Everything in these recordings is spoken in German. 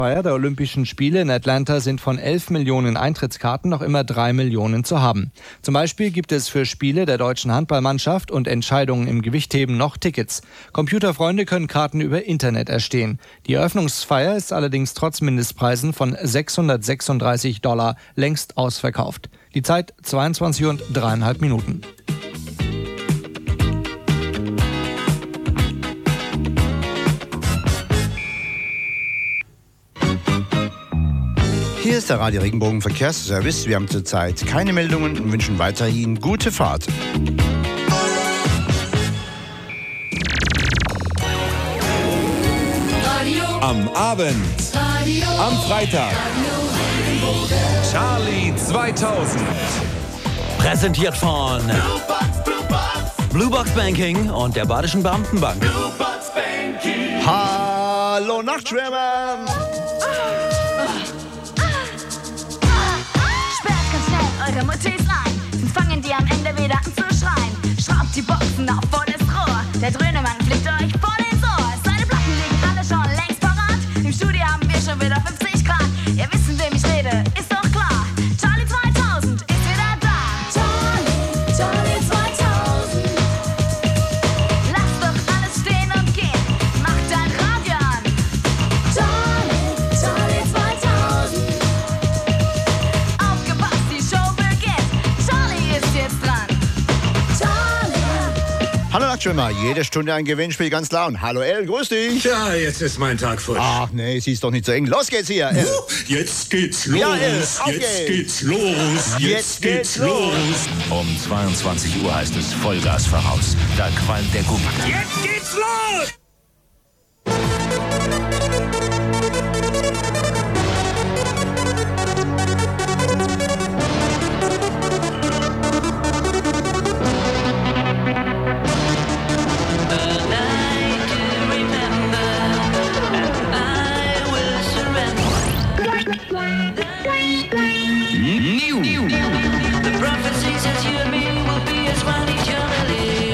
Feier der Olympischen Spiele in Atlanta sind von 11 Millionen Eintrittskarten noch immer 3 Millionen zu haben. Zum Beispiel gibt es für Spiele der deutschen Handballmannschaft und Entscheidungen im Gewichtheben noch Tickets. Computerfreunde können Karten über Internet erstehen. Die Eröffnungsfeier ist allerdings trotz Mindestpreisen von $636 längst ausverkauft. Die Zeit 22 und 3,5 Minuten. Hier ist der Radio Regenbogen Verkehrsservice. Wir haben zurzeit keine Meldungen und wünschen weiterhin gute Fahrt. Am Abend, am Freitag, Charlie 2000. Präsentiert von Bluebox Banking und der Badischen Beamtenbank. Hallo Nachtschwärmer! Eure Mutis ein, sonst fangen die am Ende wieder an zu schreien. Schraubt die Boxen auf volles Rohr, der Dröhnemann fliegt euch voll ins Ohr. Seine Platten liegen alle schon längst parat, im Studio haben wir schon wieder 50 Grad. Ihr wisst, wem ich rede, ist doch klar. Charlie 2000 ist wieder da. Charlie 2000. Lasst doch alles stehen und gehen, macht dein Radio an. Charlie 2000. Aufgepasst, die Show beginnt. Charlie ist jetzt dran. Hallo Nachtschwimmer, jede Stunde ein Gewinnspiel, ganz klar. Und hallo El, grüß dich. Ja, jetzt ist mein Tag futsch. Ach nee, sie ist doch nicht so eng. Los geht's hier. El. Jetzt geht's los. Ja, El, auf jetzt geht's. geht's los. Jetzt geht's los. Um 22 Uhr heißt es Vollgas voraus. Da qualmt der Gummi. Jetzt geht's los. The prophecy says you and me will be as one eternally.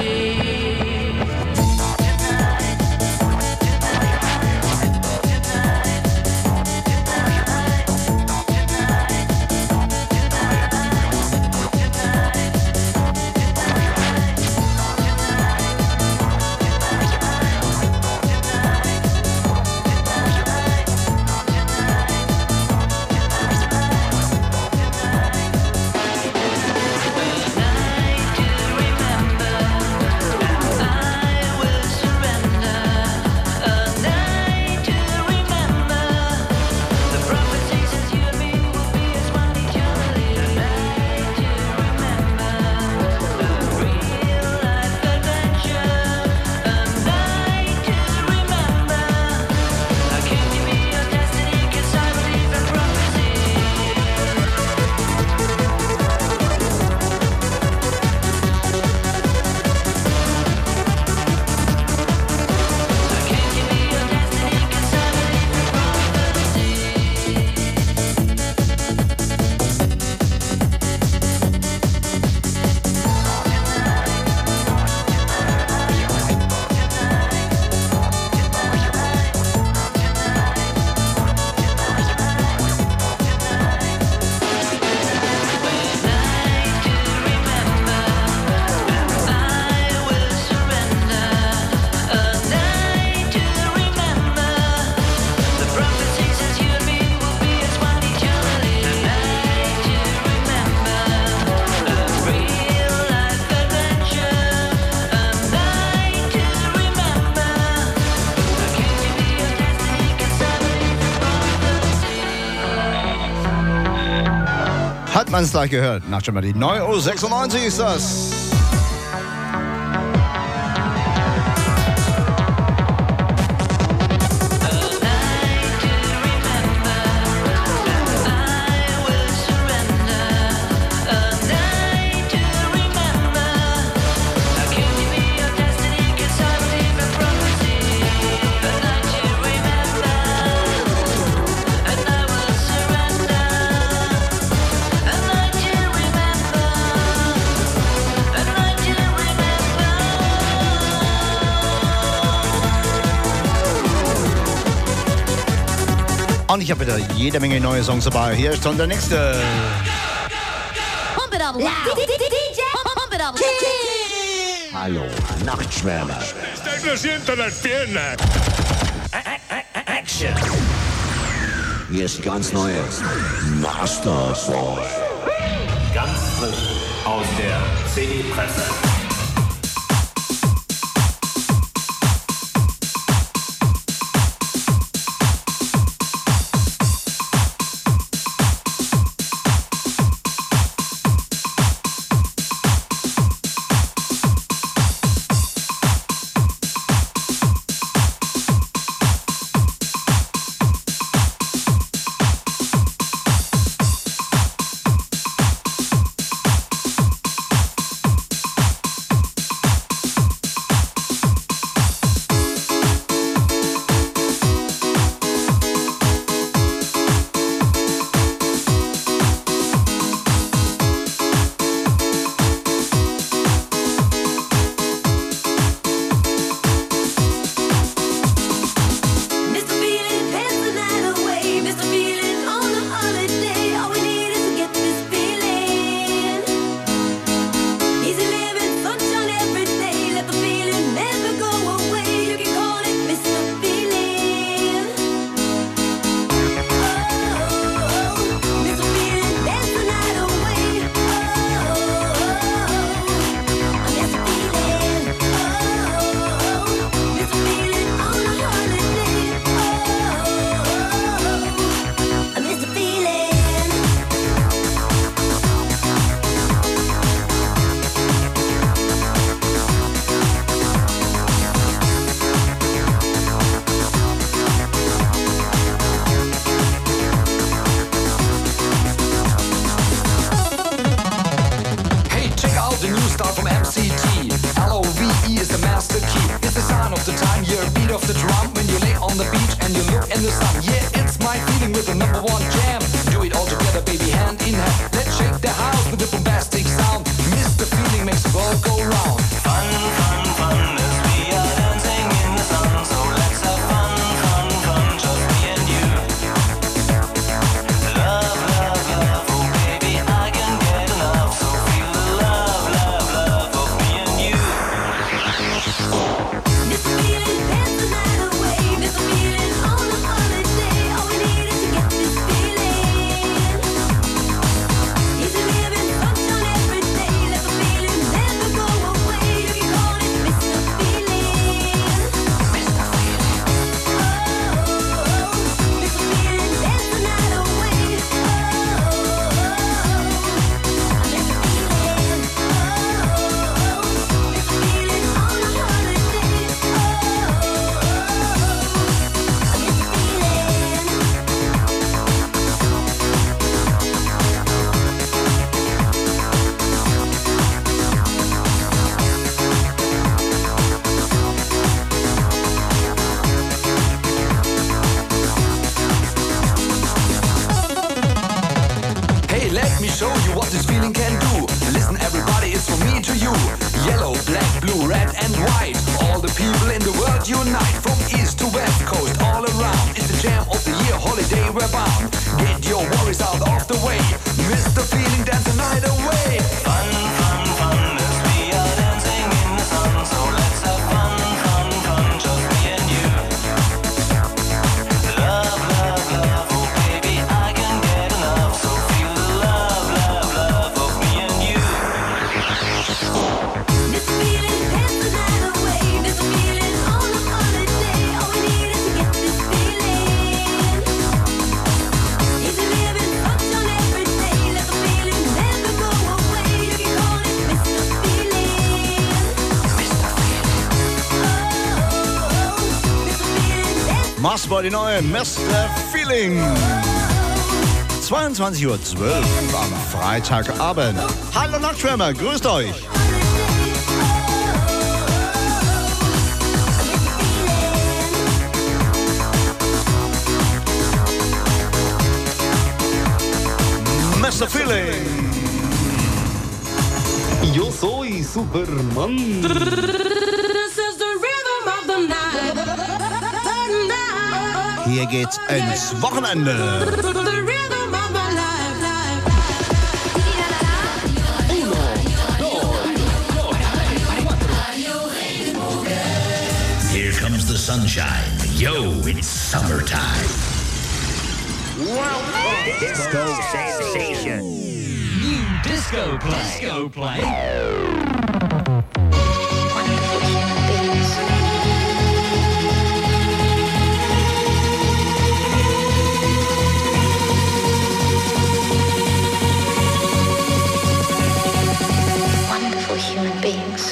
Hat man es gleich gehört. Nachtschwimmer, die 9.96 Uhr ist das. Und ich habe wieder jede Menge neue Songs dabei. Hier ist schon der nächste. Pump it up loud. DJ, pump it up loud. Hallo, Nachtschwärmer. Está creciendo las piernas. Action. Hier ist die ganz neue Masterboy. Ganz frisch aus der CD-Presse. Masterboy, die neue Mr. Feeling. 22:12 Uhr am Freitagabend. Hallo Nachtschwärmer, grüßt euch. Mr. Feeling. Yo soy Superman. Wir geht's ins Wochenende. Here comes the sunshine. Yo, it's summertime. Disco sensation. New disco play. Disco play. Wonderful human beings.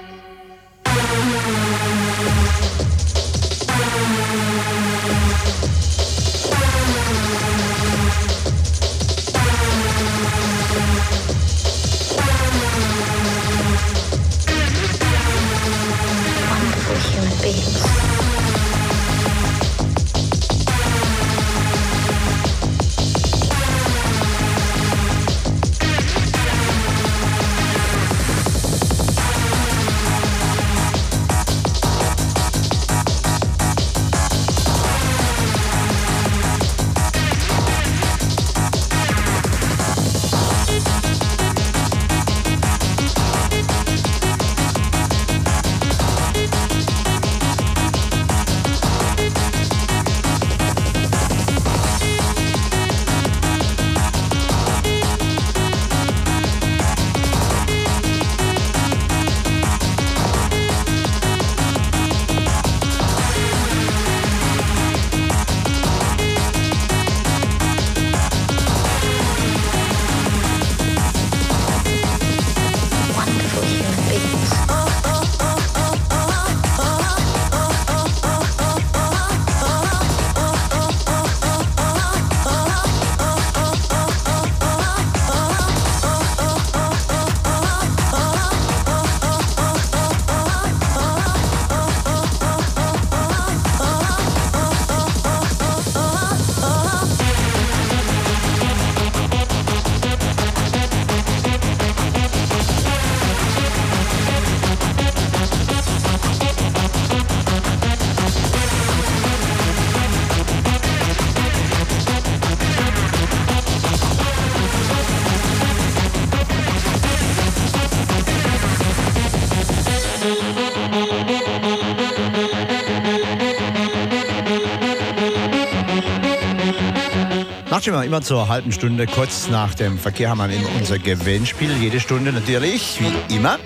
Immer zur halben Stunde, kurz nach dem Verkehr, haben wir unser Gewinnspiel. Jede Stunde natürlich, wie immer.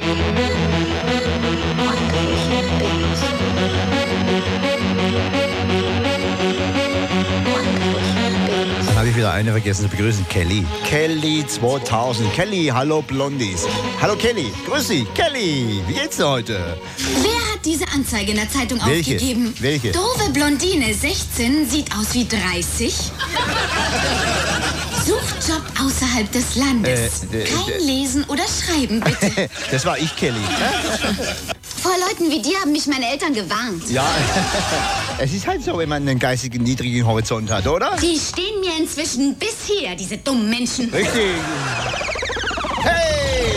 Dann habe ich wieder eine vergessen zu begrüßen, Kelly. Kelly 2000. Kelly, hallo Blondies. Hallo Kelly, grüß dich. Kelly, wie geht's dir heute? Wer hat diese Anzeige in der Zeitung aufgegeben? Welche? Doofe Blondine, 16, sieht aus wie 30. Sucht Job außerhalb des Landes. Kein Lesen oder Schreiben, bitte. Das war ich, Kelly. Vor Leuten wie dir haben mich meine Eltern gewarnt. Ja, es ist halt so, wenn man einen geistigen niedrigen Horizont hat, oder? Die stehen mir inzwischen bis hier, diese dummen Menschen. Richtig. Hey!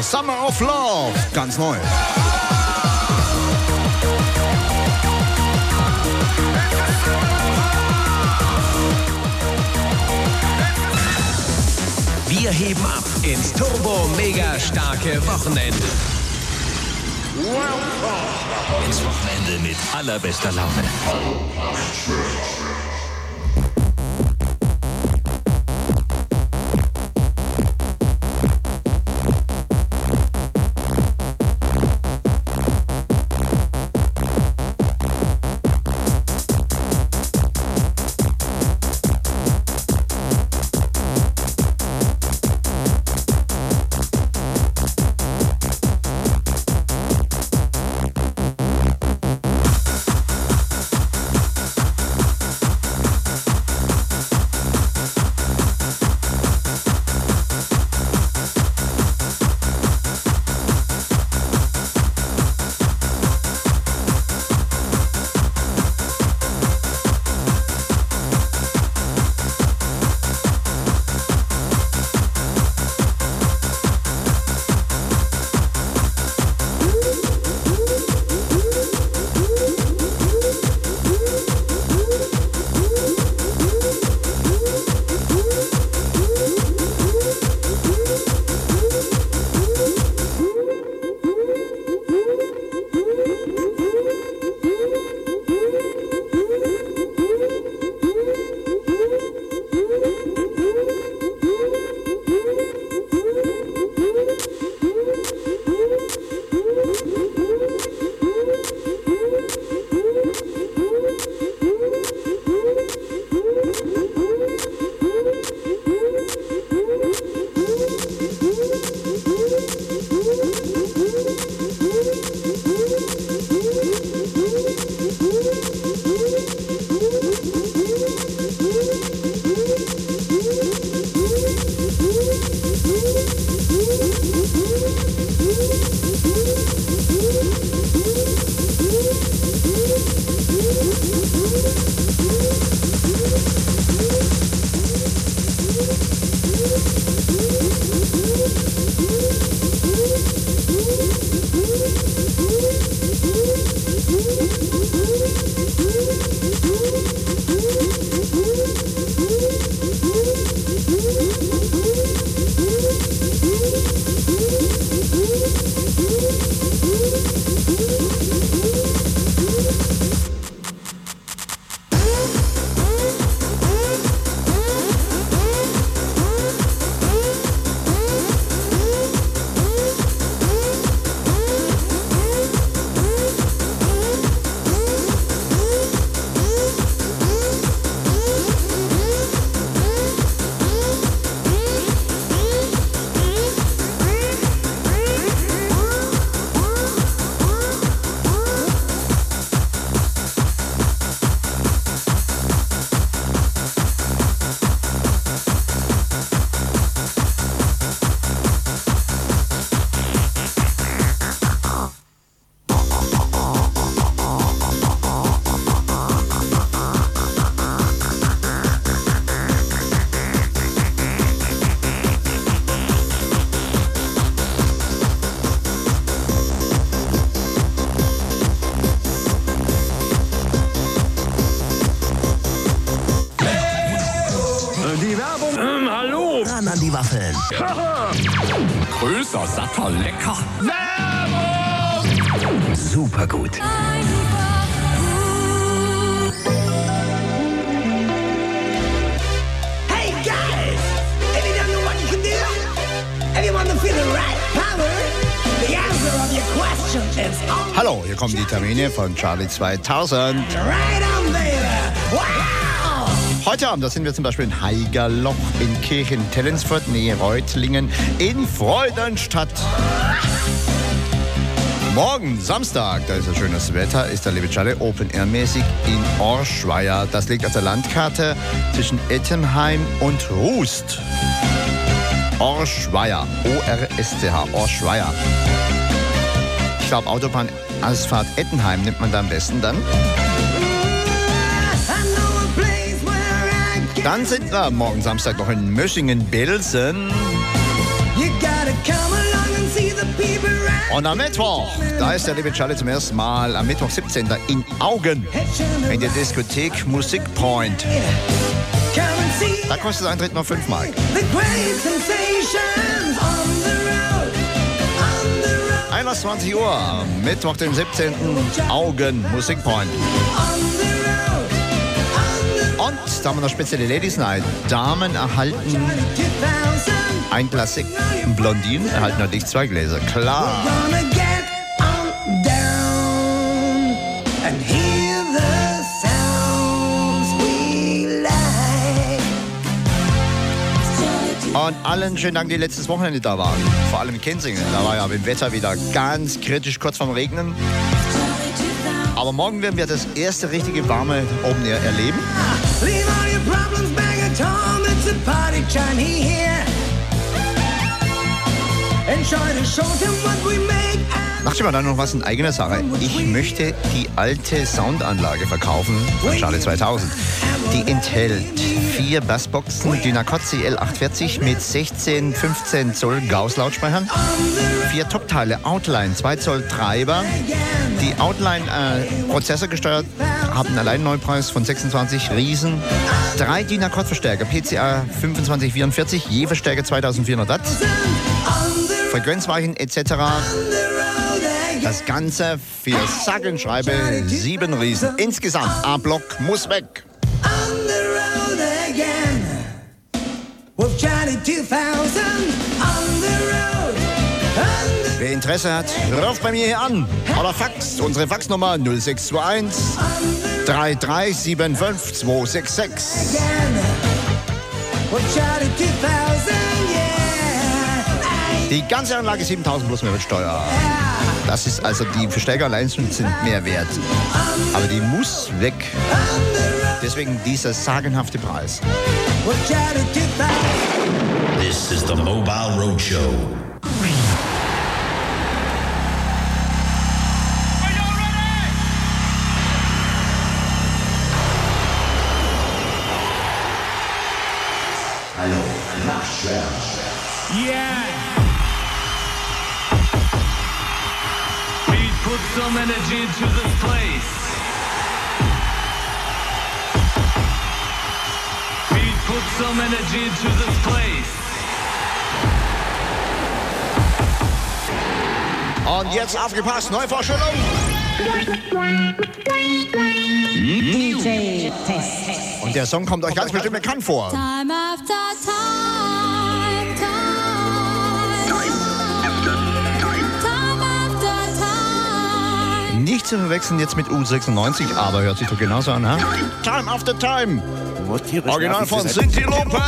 Summer of Love. Ganz neu. Wir heben ab ins turbo-mega-starke Wochenende. Ins Wochenende mit allerbester Laune. Ran an die Waffeln. Größer, satter, lecker. Super gut. Hey guys, if you don't know what you can do, if you want to feel the right power, the answer of your question is on. Hallo, hier kommen die Termine von Charlie 2000. Right on, baby. Wow! Heute Abend, da sind wir zum Beispiel in Haigerloch, in Kirchen-Tellensfurt, nähe Reutlingen, in Freudenstadt. Morgen, Samstag, da ist ja schönes Wetter, ist der liebe Charlie Open-Air-mäßig in Orschweier. Das liegt auf der Landkarte zwischen Ettenheim und Rust. Orschweier, O-R-S-C-H, Orschweier. Ich glaube, Autobahn-Ausfahrt Ettenheim nimmt man da am besten dann. Dann sind wir morgen Samstag noch in Möschingen-Belsen. You gotta come along and see the Und am Mittwoch, da ist der liebe Charlie zum ersten Mal am Mittwoch 17. in Augen in der Diskothek Musikpoint. Da kostet der Eintritt noch 5 Mark. 21 Uhr, Mittwoch, den 17. Augen Musikpoint. Und da haben wir noch spezielle Ladies Night. Damen erhalten ein Glas Sekt, Blondinen erhalten natürlich 2 Gläser. Klar. Und allen schönen Dank, die letztes Wochenende da waren. Vor allem in Kensingen. Da war ja mit dem Wetter wieder ganz kritisch, kurz vorm Regnen. Aber morgen werden wir das erste richtige warme Open Air erleben. Macht mal dann noch was in eigener Sache. Ich möchte die alte Soundanlage verkaufen von Charlie 2000. Die enthält 4 Bassboxen, Dynacot CL840 mit 16, 15 Zoll Gauss-Lautsprechern, 4 Topteile Outline, 2 Zoll Treiber. Die Outline prozessorgesteuert haben einen Alleinneupreis von 26 Riesen, 3 Dynacot-Verstärker, PCA 2544, je Verstärker 2400 Watt, Frequenzweichen etc. Das Ganze für sage und schreibe 7 Riesen. Insgesamt, A-Block muss weg. Wer Interesse hat, ruft bei mir hier an. Oder faxt unsere Faxnummer 0621 3375 266. Die ganze Anlage 7.000 plus Mehrwertsteuer. Das ist also, die Verstärker allein sind mehr wert. Aber die muss weg. Deswegen dieser sagenhafte Preis. This is the Mobile Roadshow. Hallo, Nachtschwärmer. Yeah! Pete, put some energy into this place. Pete, put some energy into this place. Und jetzt aufgepasst, Neuvorstellung. Und der Song kommt euch ganz bestimmt bekannt vor. Time after time, time after time. Nicht zu verwechseln jetzt mit U96, aber hört sich doch genauso an, ha? Time after time. Original von Sinti Lope.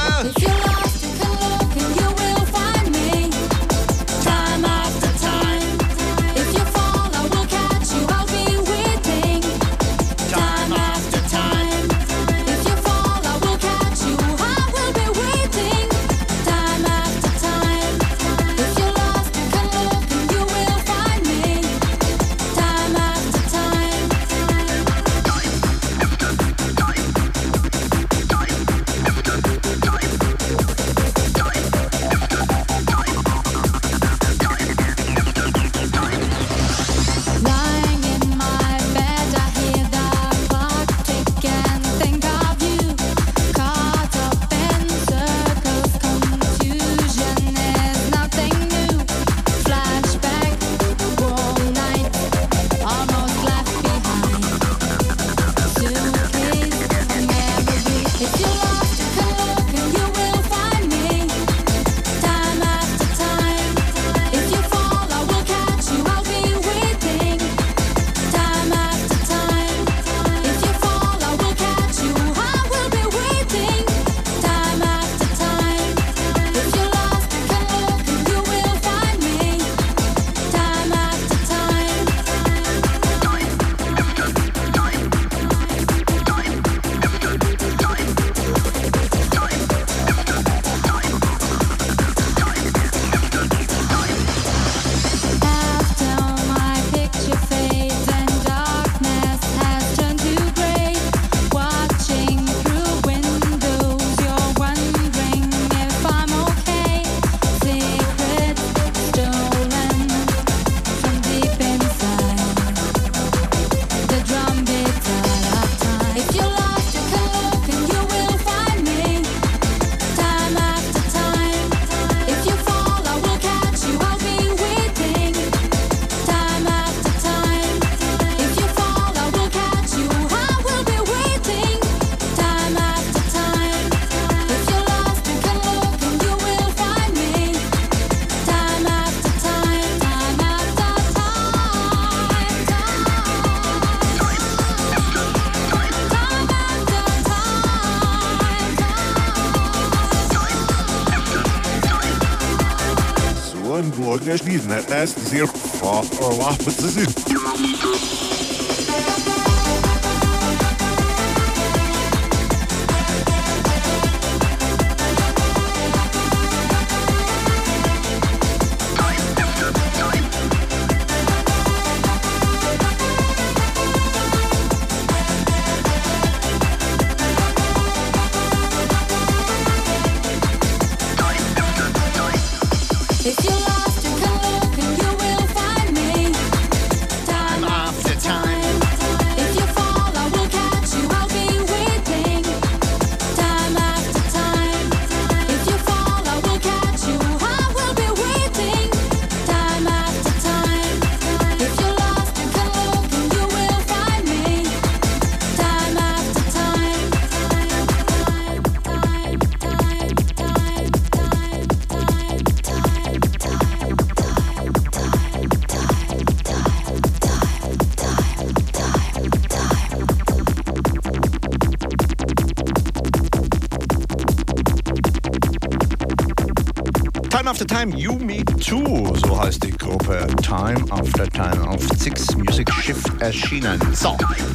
Time After Time, You Me Too, so heißt die Gruppe. Time After Time auf Six Music Schiff erschienen. So.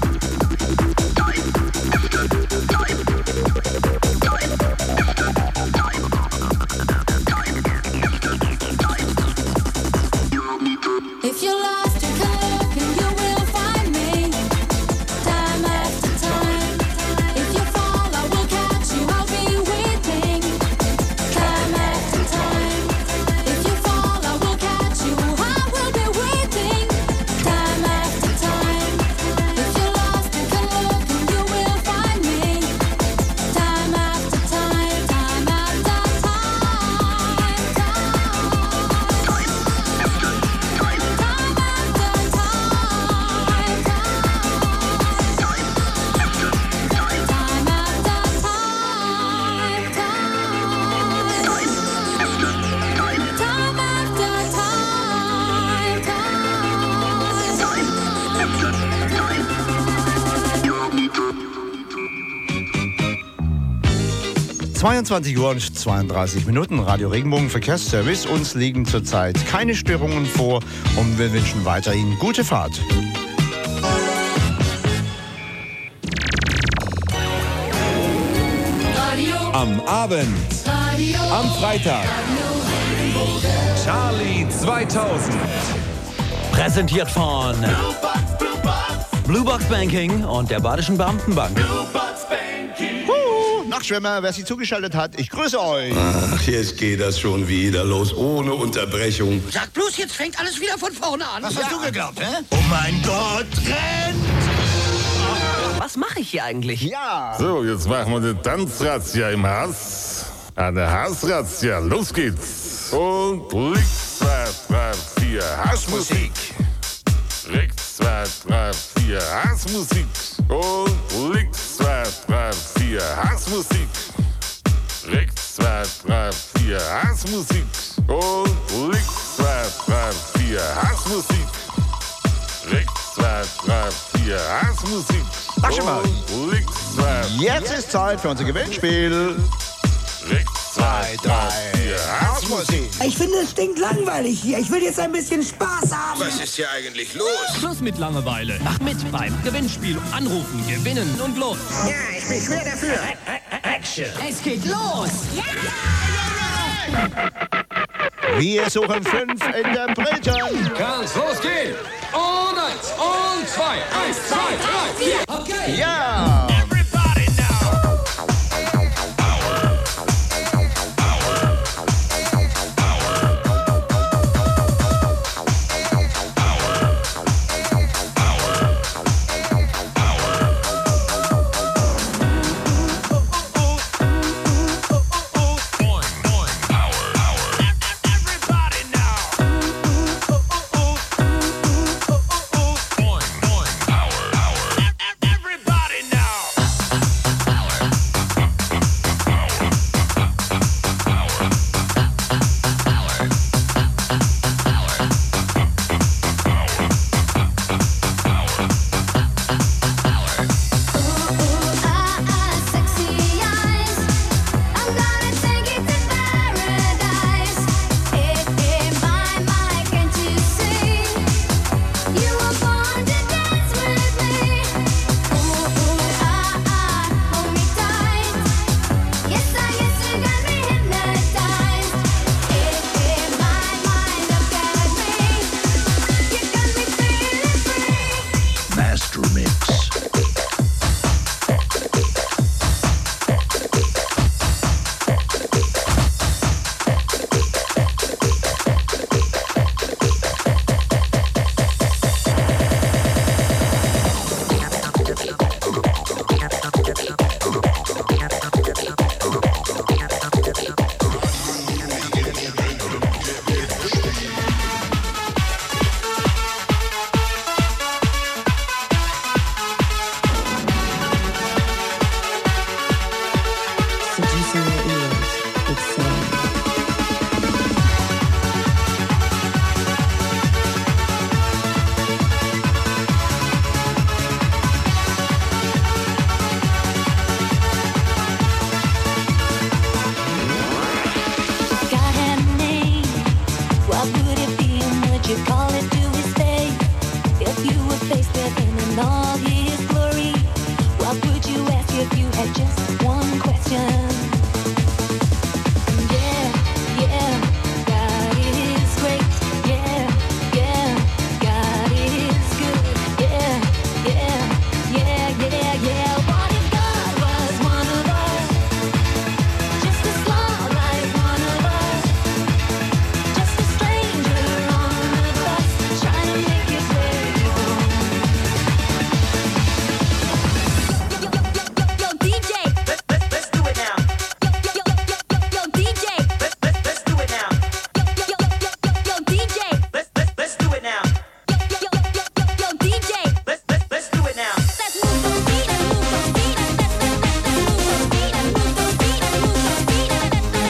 If you're lost, you can look and you will find me. Time after time. If you fall, I will catch you. I'll be waiting. Time after time. If you fall, I will catch you. I will be waiting. Time after time. If you're lost, you can look and you will find me. Time after time. Time after Time. 22 Uhr und 32 Minuten, Radio Regenbogen Verkehrsservice. Uns liegen zurzeit keine Störungen vor und wir wünschen weiterhin gute Fahrt. Am Abend. Am Freitag. Charlie 2000. Präsentiert von Blue Box Banking und der Badischen Beamtenbank. Nachtschwimmer, wer sich zugeschaltet hat, ich grüße euch. Ach, jetzt geht das schon wieder los, ohne Unterbrechung. Sag bloß, jetzt fängt alles wieder von vorne an. Was hast du geglaubt, hä? Oh mein Gott, rennt! Was mache ich hier eigentlich? Ja. So, jetzt machen wir eine Tanzrazzia im Hass. Eine Hassrazzia, los geht's. Und links, 2, 3, 4, Hassmusik. Rechts, 2, 3, 4, Hassmusik. Und links, 2, 3, 4, Hassmusik. Rechts, 2, 3, 4, Hassmusik. Und links, 2, 3, 4, Hassmusik. Rechts, 2, 3, 4, Hassmusik. Ach, schon mal. Und links, 2, Jetzt ist Zeit für unser Gewinnspiel. rechts, 2, 3, 4, Hassmusik. Ich finde, es stinkt langweilig hier. Ich will jetzt ein bisschen Spaß haben. Was ist hier eigentlich los? Schluss mit Langeweile. Mach mit beim Gewinnspiel. Anrufen, gewinnen und los. Ja, ich bin schwer dafür. Action. Es geht los. Wir suchen 5 Interpreten. Kann's losgehen. Und 1, und 2, 1, 2, 3, 4. Okay. Ja. would you call it to his face? If you were faced with him in all his glory, what would you ask if you had just one question? Yeah, yeah, God is great. Yeah, yeah, God is good. Yeah, yeah, yeah, yeah, yeah. What if God was one of us? Just a slaw like one of us. Just a stranger on the bus, trying to make his way home. Yo, DJ, let's do it now. Yo, DJ, let's do it now. Yo, DJ, let's do it now. Yo, DJ, let's do it now. Let's move those feet, let's move those feet, let's move those feet, let's move those feet, let's move those feet, let's move those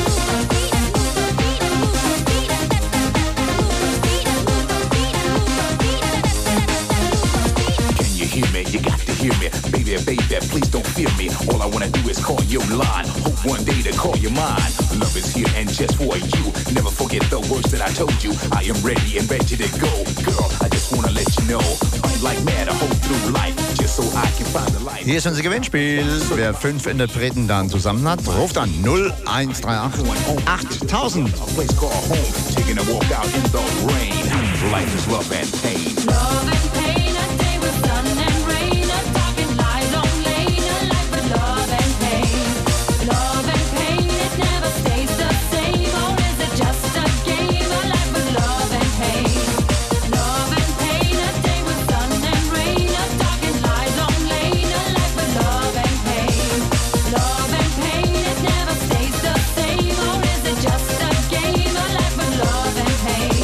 feet. Can you hear me? You got to hear me. Baby, baby, please don't fear me. All I wanna do is call your line. Hope one day to call you mine. Love is here and just for you. Never forget the words that I told you. I am ready and ready to go. Girl, I just wanna let you know. I'm like mad, I hope through life. Just so I can find the light. Hier ist unser Gewinnspiel. Wer 5 Interpreten dann zusammen hat, ruft an 0138 8000. A place called home. Taking a walk out in the rain. Life is love and pain. Love and pain, a day with sun and rain, a talking lies on lane, a life with love and pain. Love and pain, it never stays the same, or is it just a game? A life with love and pain. Love and pain, a day with sun and rain, a talking lies on lane, a life with love and pain. Love and pain, it never stays the same, or is it just a game? A life with love and pain.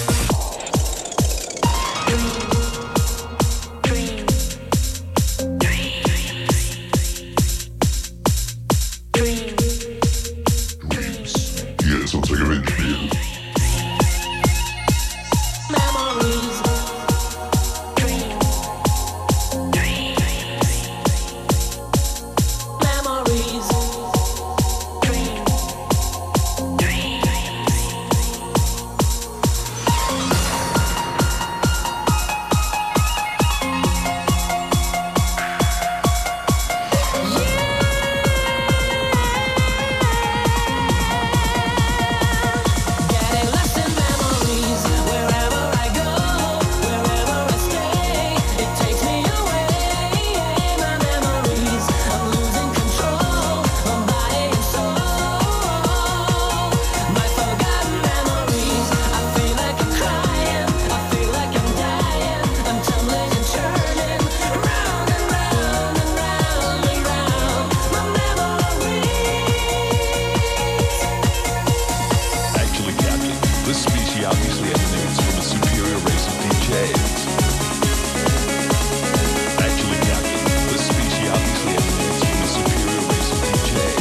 Hier ist unser Gewinnspiel. Memories. Memories. Getting lost in memories. Wherever I go, wherever I stay, it takes me away. My memories. I'm losing control of body and soul. My forgotten memories. I feel like I'm crying. I feel like I'm dying. I'm tumbling and turning round and round and round and round. My memories. Actually, Captain, this species obviously emanates from a superior race of DJs. Actually, Captain, this species obviously emanates from a superior race of DJs.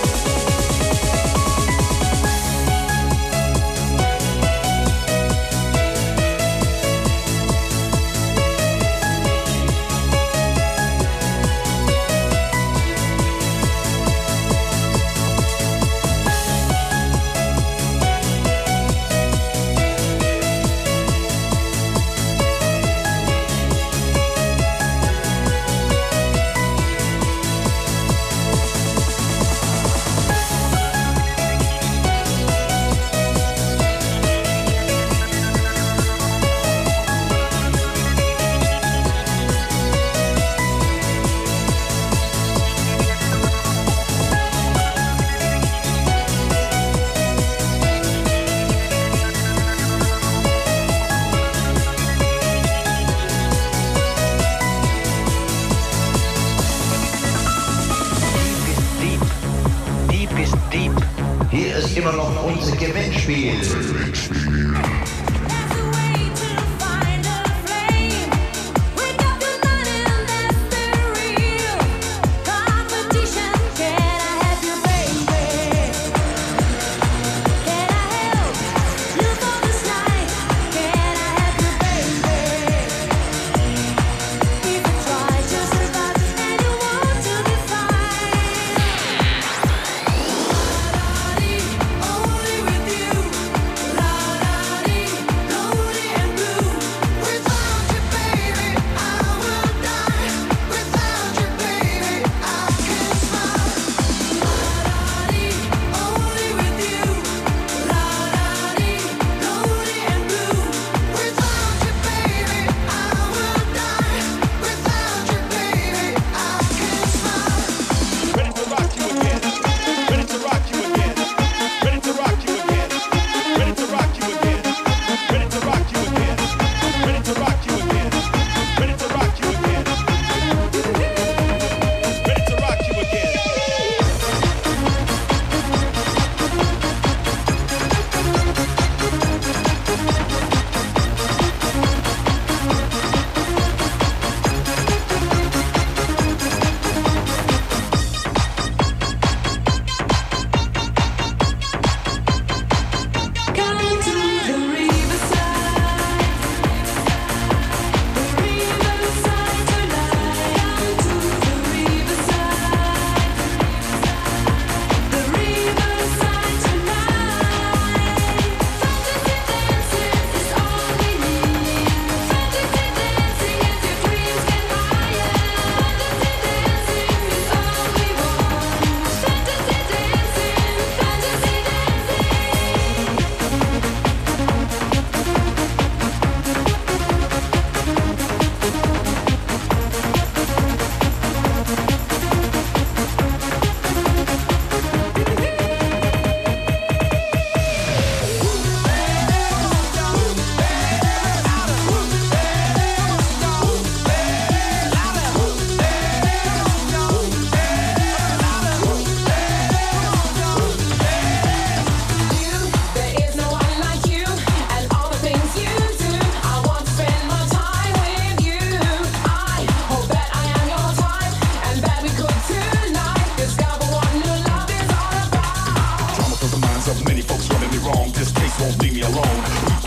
Deep ist deep. Hier ist immer noch unser Gewinnspiel. Only with you.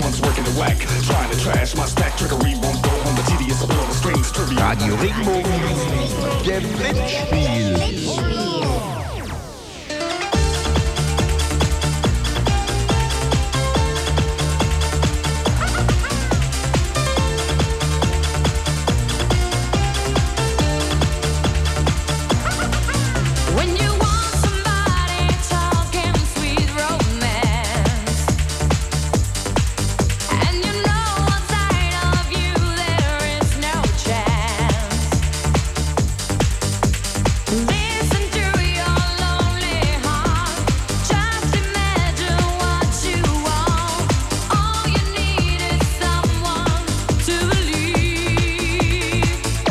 months working the whack. Trying to trash my stack, trickery won't go home. The tedious of all the strings, trivia. Radio Regenbogen, Gewinnspiel. When you want somebody talking sweet romance, and you know outside of you there is no chance. Listen to your lonely heart. Just imagine what you want. All you need is someone to believe.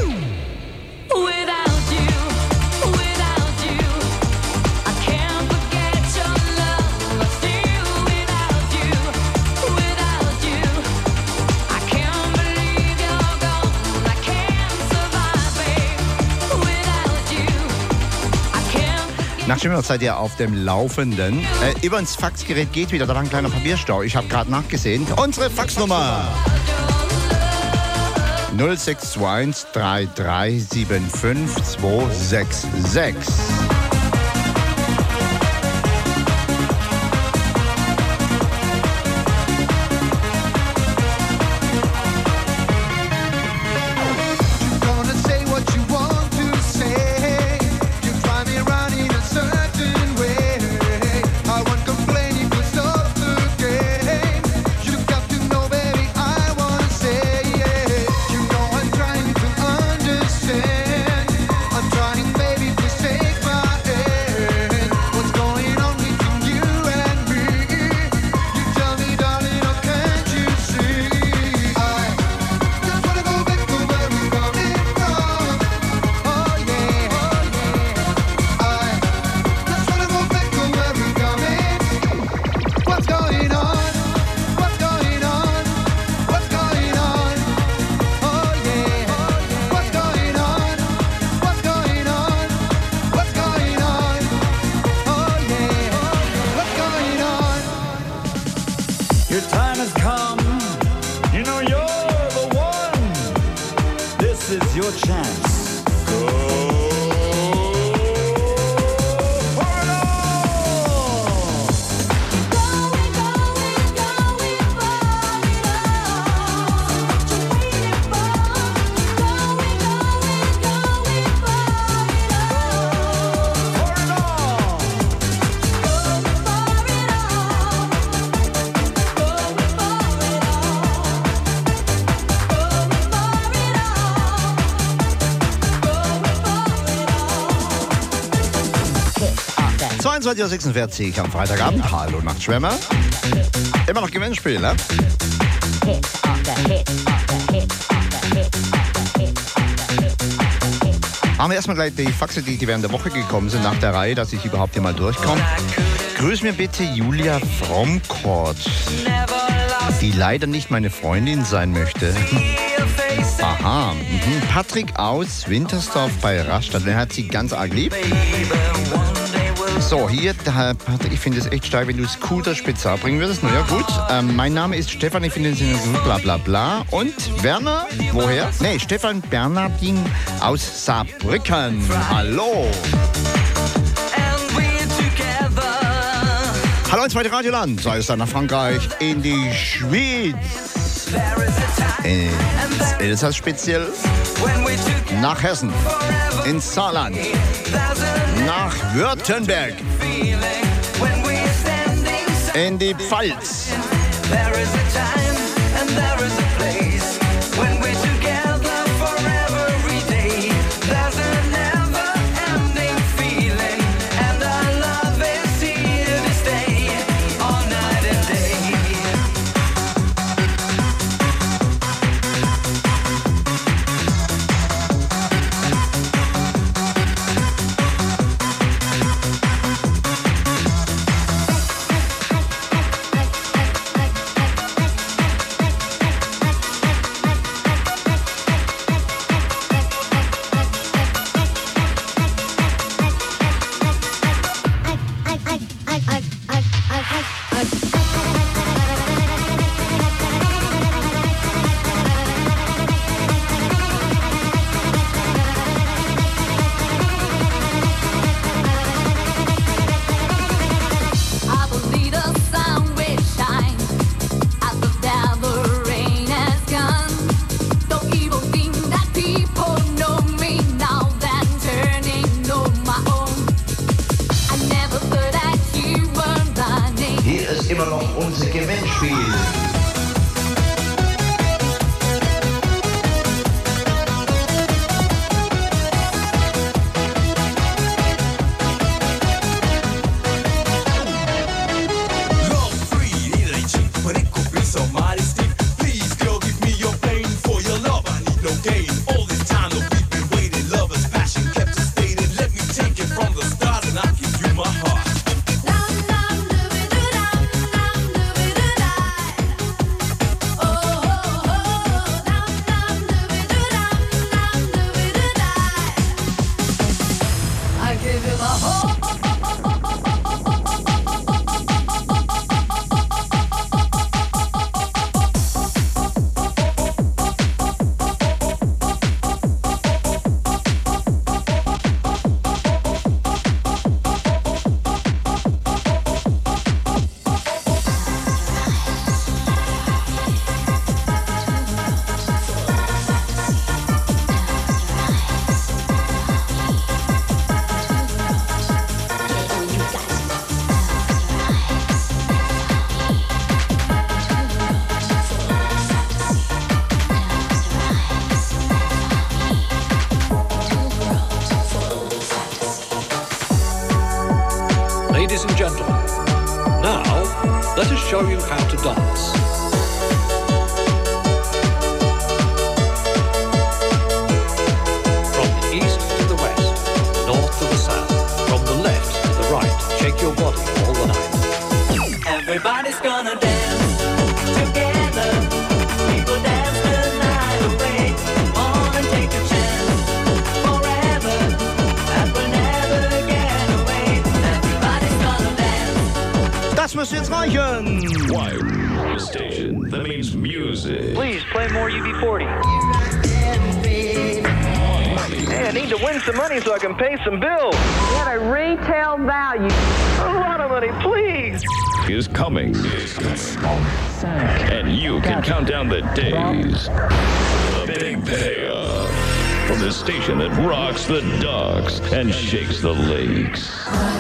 Without you, I can't forget your love. Still without you, I can't believe you're gone. I can't survive, babe. Without you, I can't. Nach Schimmer seid ihr auf dem Laufenden. Übrigens, Faxgerät geht wieder, da war ein kleiner Papierstau. Ich habe gerade nachgesehen. Unsere Faxnummer 0621 3375 266. Gonna say what you want to say. You drive me around in a certain way. I won't complain if you stop the game. You got to know, baby, I wanna say, yeah. You know I'm trying to understand. I'm trying, baby, to take my hand. What's going on between you and me? You tell me, darling, oh, can't you see? I just wanna go back to where we started from. Oh yeah, I just wanna go back to where we coming. What's going on? What's going on? What's going on? Oh yeah, what's going on? What's going on? What's going on? Oh yeah, what's going on? Your time has come. You know you're the one. This is your chance. Go for it all. Hit 22:46 am Freitagabend. Hallo Nachtschwärmer. Immer noch Gewinnspiel, ne? Haben wir erstmal gleich die Faxe, die während der Woche gekommen sind, nach der Reihe, dass ich überhaupt hier mal durchkomme. Grüß mir bitte Julia Fromkort, die leider nicht meine Freundin sein möchte. Aha. Patrick aus Wintersdorf bei Rastatt, der hat sie ganz arg lieb. So, hier, Patrick, ich finde es echt steil, wenn du Scooter Spezial bringen würdest. Na ja, gut. Mein Name ist Stefan, ich finde den gut, bla bla bla. Und Werner, woher? Nee, Stefan Bernardin aus Saarbrücken. Hallo. Hallo ins zweite Radioland, sei es dann nach Frankreich, in die Schweiz, ins Elsass speziell, nach Hessen, ins Saarland, nach Württemberg, in die Pfalz. and gentlemen, now let us show you how to dance. From the east to the west, north to the south, from the left to the right, shake your body all the night. Everybody's gonna dance together. People dance the night away. On and take a chance forever. That will never get away. Everybody's gonna dance. Das muss jetzt reichen. Why? Station. That means music. Please play more UB40. Hey, I need to win some money so I can pay some bills. What a retail value. A lot of money, please. Is coming. And you can count down the days. The big payoff. From the station that rocks the docks and shakes the lakes.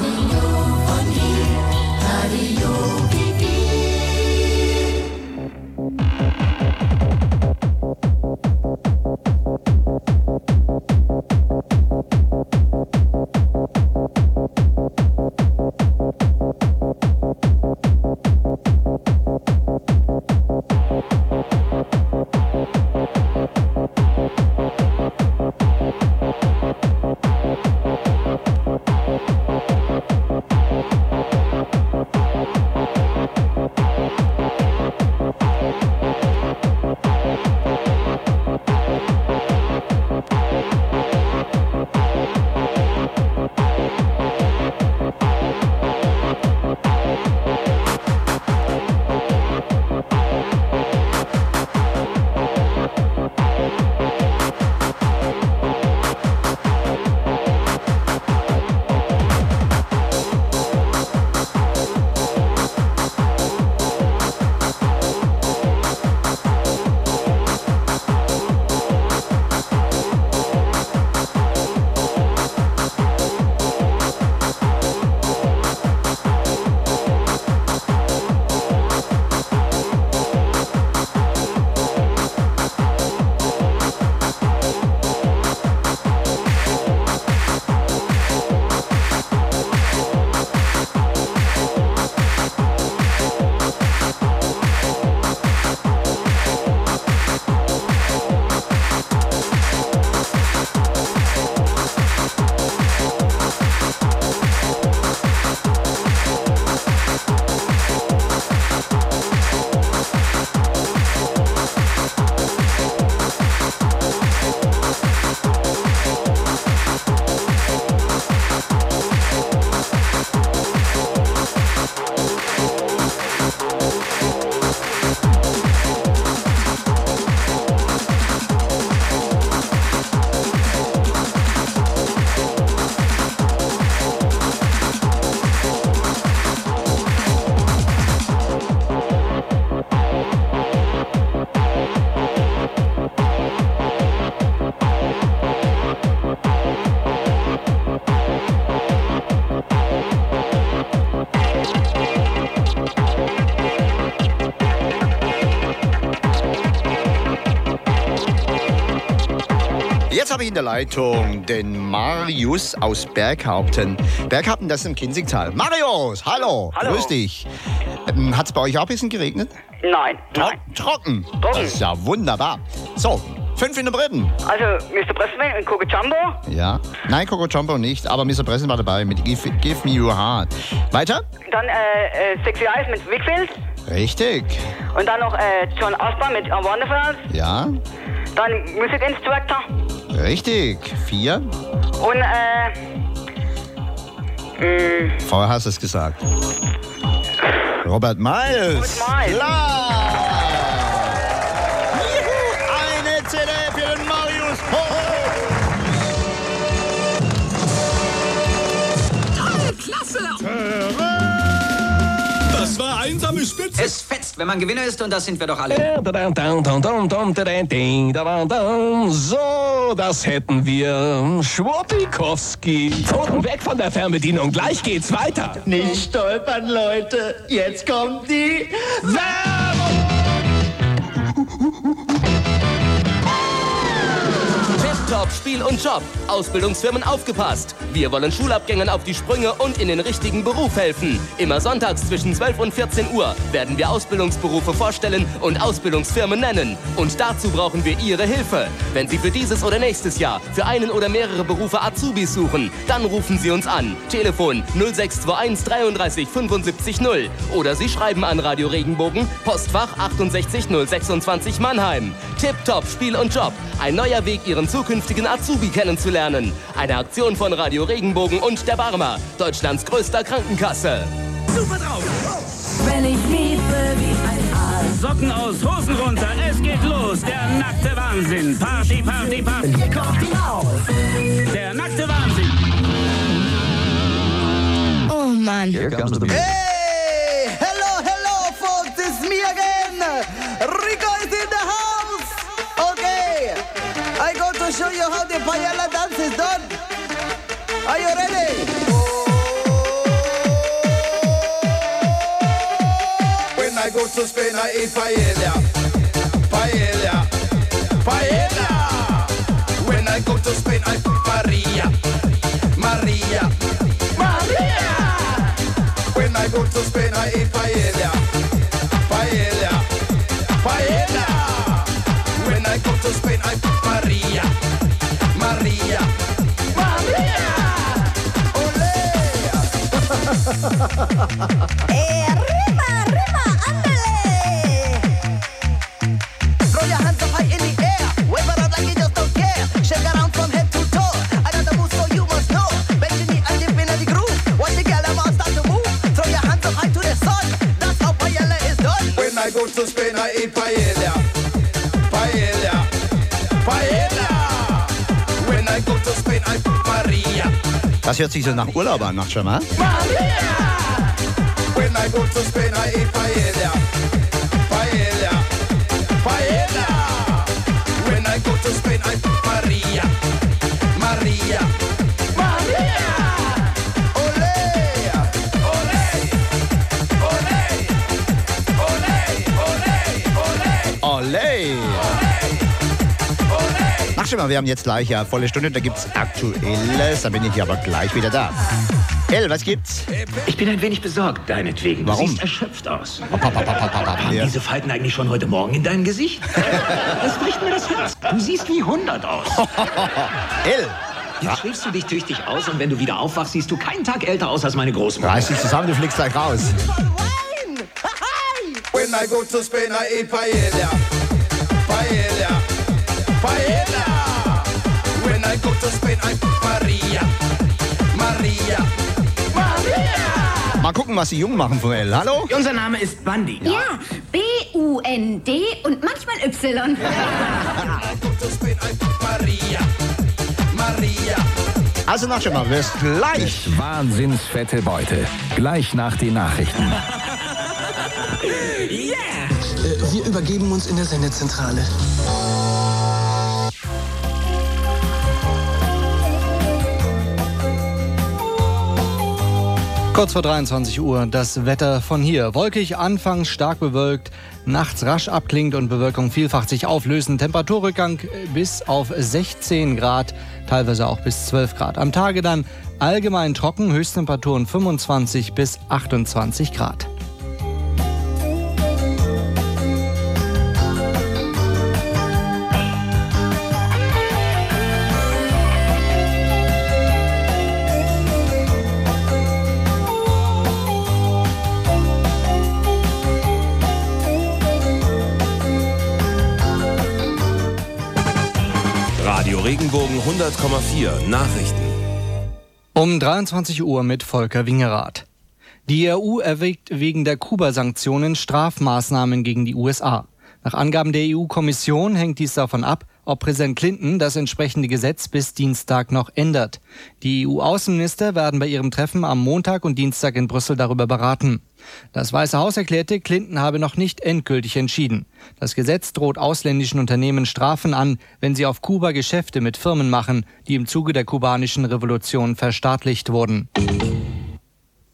Jetzt habe ich in der Leitung den Marius aus Berghaupten. Berghaupten, das ist im Kinzigtal. Marius, hallo, Hallo. Grüß dich. Hat es bei euch auch ein bisschen geregnet? Nein, nein. Trocken? Das ist ja wunderbar. So, 5 in der Briten. Also, Mr. President und Coco Jumbo. Ja. Nein, Coco Jumbo nicht, aber Mr. President war dabei mit Give Me Your Heart. Weiter? Dann Sexy Eyes mit Wickfield. Richtig. Und dann noch John Osborne mit Wonderful. Ja. Dann Music Instructor. Richtig. 4. Und Vorher hast du es gesagt. Robert Miles. Robert Miles. Klar. Juhu, eine CD für den Marius. Ho, Toll, klasse! Das war einsame Spitze. Es fetzt, wenn man Gewinner ist, und das sind wir doch alle. So, das hätten wir. Schwuppikowski. Pfoten weg von der Fernbedienung, gleich geht's weiter. Nicht stolpern, Leute. Jetzt kommt die Tip-Top Top, Spiel und Job. Ausbildungsfirmen aufgepasst. Wir wollen Schulabgängern auf die Sprünge und in den richtigen Beruf helfen. Immer sonntags zwischen 12 und 14 Uhr werden wir Ausbildungsberufe vorstellen und Ausbildungsfirmen nennen. Und dazu brauchen wir Ihre Hilfe. Wenn Sie für dieses oder nächstes Jahr für einen oder mehrere Berufe Azubis suchen, dann rufen Sie uns an. Telefon 0621 33 75 0. Oder Sie schreiben an Radio Regenbogen, Postfach 68026 Mannheim. Tipptopp, Spiel und Job. Ein neuer Weg, Ihren zukünftigen Azubi kennenzulernen. Eine Aktion von Radio Regenbogen und der Barmer, Deutschlands größter Krankenkasse. Super drauf! Wenn ich liebe wie ein Aal. Socken aus, Hosen runter, es geht los. Der nackte Wahnsinn. Party, Party, Party. Hier kommt die Maus. Der nackte Wahnsinn. Oh Mann. Hey! Hello, folks, it's me again. Rico is in the house. Okay, I go to show you how the paella dance is done. Are you ready? When I go to Spain, I eat paella. Paella. Paella. When I go to Spain, I Maria. Maria. Maria. When I go to Spain, I eat paella. Paella. Paella. When I go to Spain, I Maria. Maria. Maria. Arriba, ándale. Throw your hands up high in the air. Wave it up like you just don't care. Shake around from head to toe. I got the moves so you must know. Bend your knee and dip in the groove. Watch the girl and all start to move. Throw your hands up high to the sun. That's how paella is done. When I go to Spain, I eat paella. Paella. Paella. When I go to Spain, I Maria. Das hört sich so nach Urlaub an, macht schon mal. When I go to Spain, I eat paella. Paella. Paella. When I go to Spain, I Maria. Maria. Maria. Ole. Ole. Ole. Ole. Ole. Olé! Mach schon mal, wir haben jetzt gleich ja volle Stunde, da gibt's Aktuelles, da bin ich aber gleich wieder da. El, was gibt's? Ich bin ein wenig besorgt, deinetwegen. Warum? Du siehst erschöpft aus. Haben diese Falten eigentlich schon heute Morgen in deinem Gesicht? Das bricht mir das Herz. Du siehst wie 100 aus. El! Jetzt schläfst du dich tüchtig aus und wenn du wieder aufwachst, siehst du keinen Tag älter aus als meine Großmutter. Reiß dich zusammen, du fliegst gleich raus. When I go to Spain, I eat paella. Paella. Paella. When I go to Spain, I Maria. Maria. Maria. Mal gucken, was die Jungen machen von El. Hallo? Unser Name ist Bandi. Ja, B-U-N-D und manchmal Y. Maria. Maria. Also noch schon mal, wirst gleich. Wahnsinnsfette Beute. Gleich nach den Nachrichten. Wir übergeben uns in der Sendezentrale. Kurz vor 23 Uhr das Wetter von hier. Wolkig, anfangs stark bewölkt, nachts rasch abklingend und Bewölkung vielfach sich auflösen. Temperaturrückgang bis auf 16 Grad, teilweise auch bis 12 Grad. Am Tage dann allgemein trocken, Höchsttemperaturen 25 bis 28 Grad. Radio Regenbogen 100,4 Nachrichten. Um 23 Uhr mit Volker Wingerath. Die EU erwägt wegen der Kuba-Sanktionen Strafmaßnahmen gegen die USA. Nach Angaben der EU-Kommission hängt dies davon ab, ob Präsident Clinton das entsprechende Gesetz bis Dienstag noch ändert. Die EU-Außenminister werden bei ihrem Treffen am Montag und Dienstag in Brüssel darüber beraten. Das Weiße Haus erklärte, Clinton habe noch nicht endgültig entschieden. Das Gesetz droht ausländischen Unternehmen Strafen an, wenn sie auf Kuba Geschäfte mit Firmen machen, die im Zuge der kubanischen Revolution verstaatlicht wurden.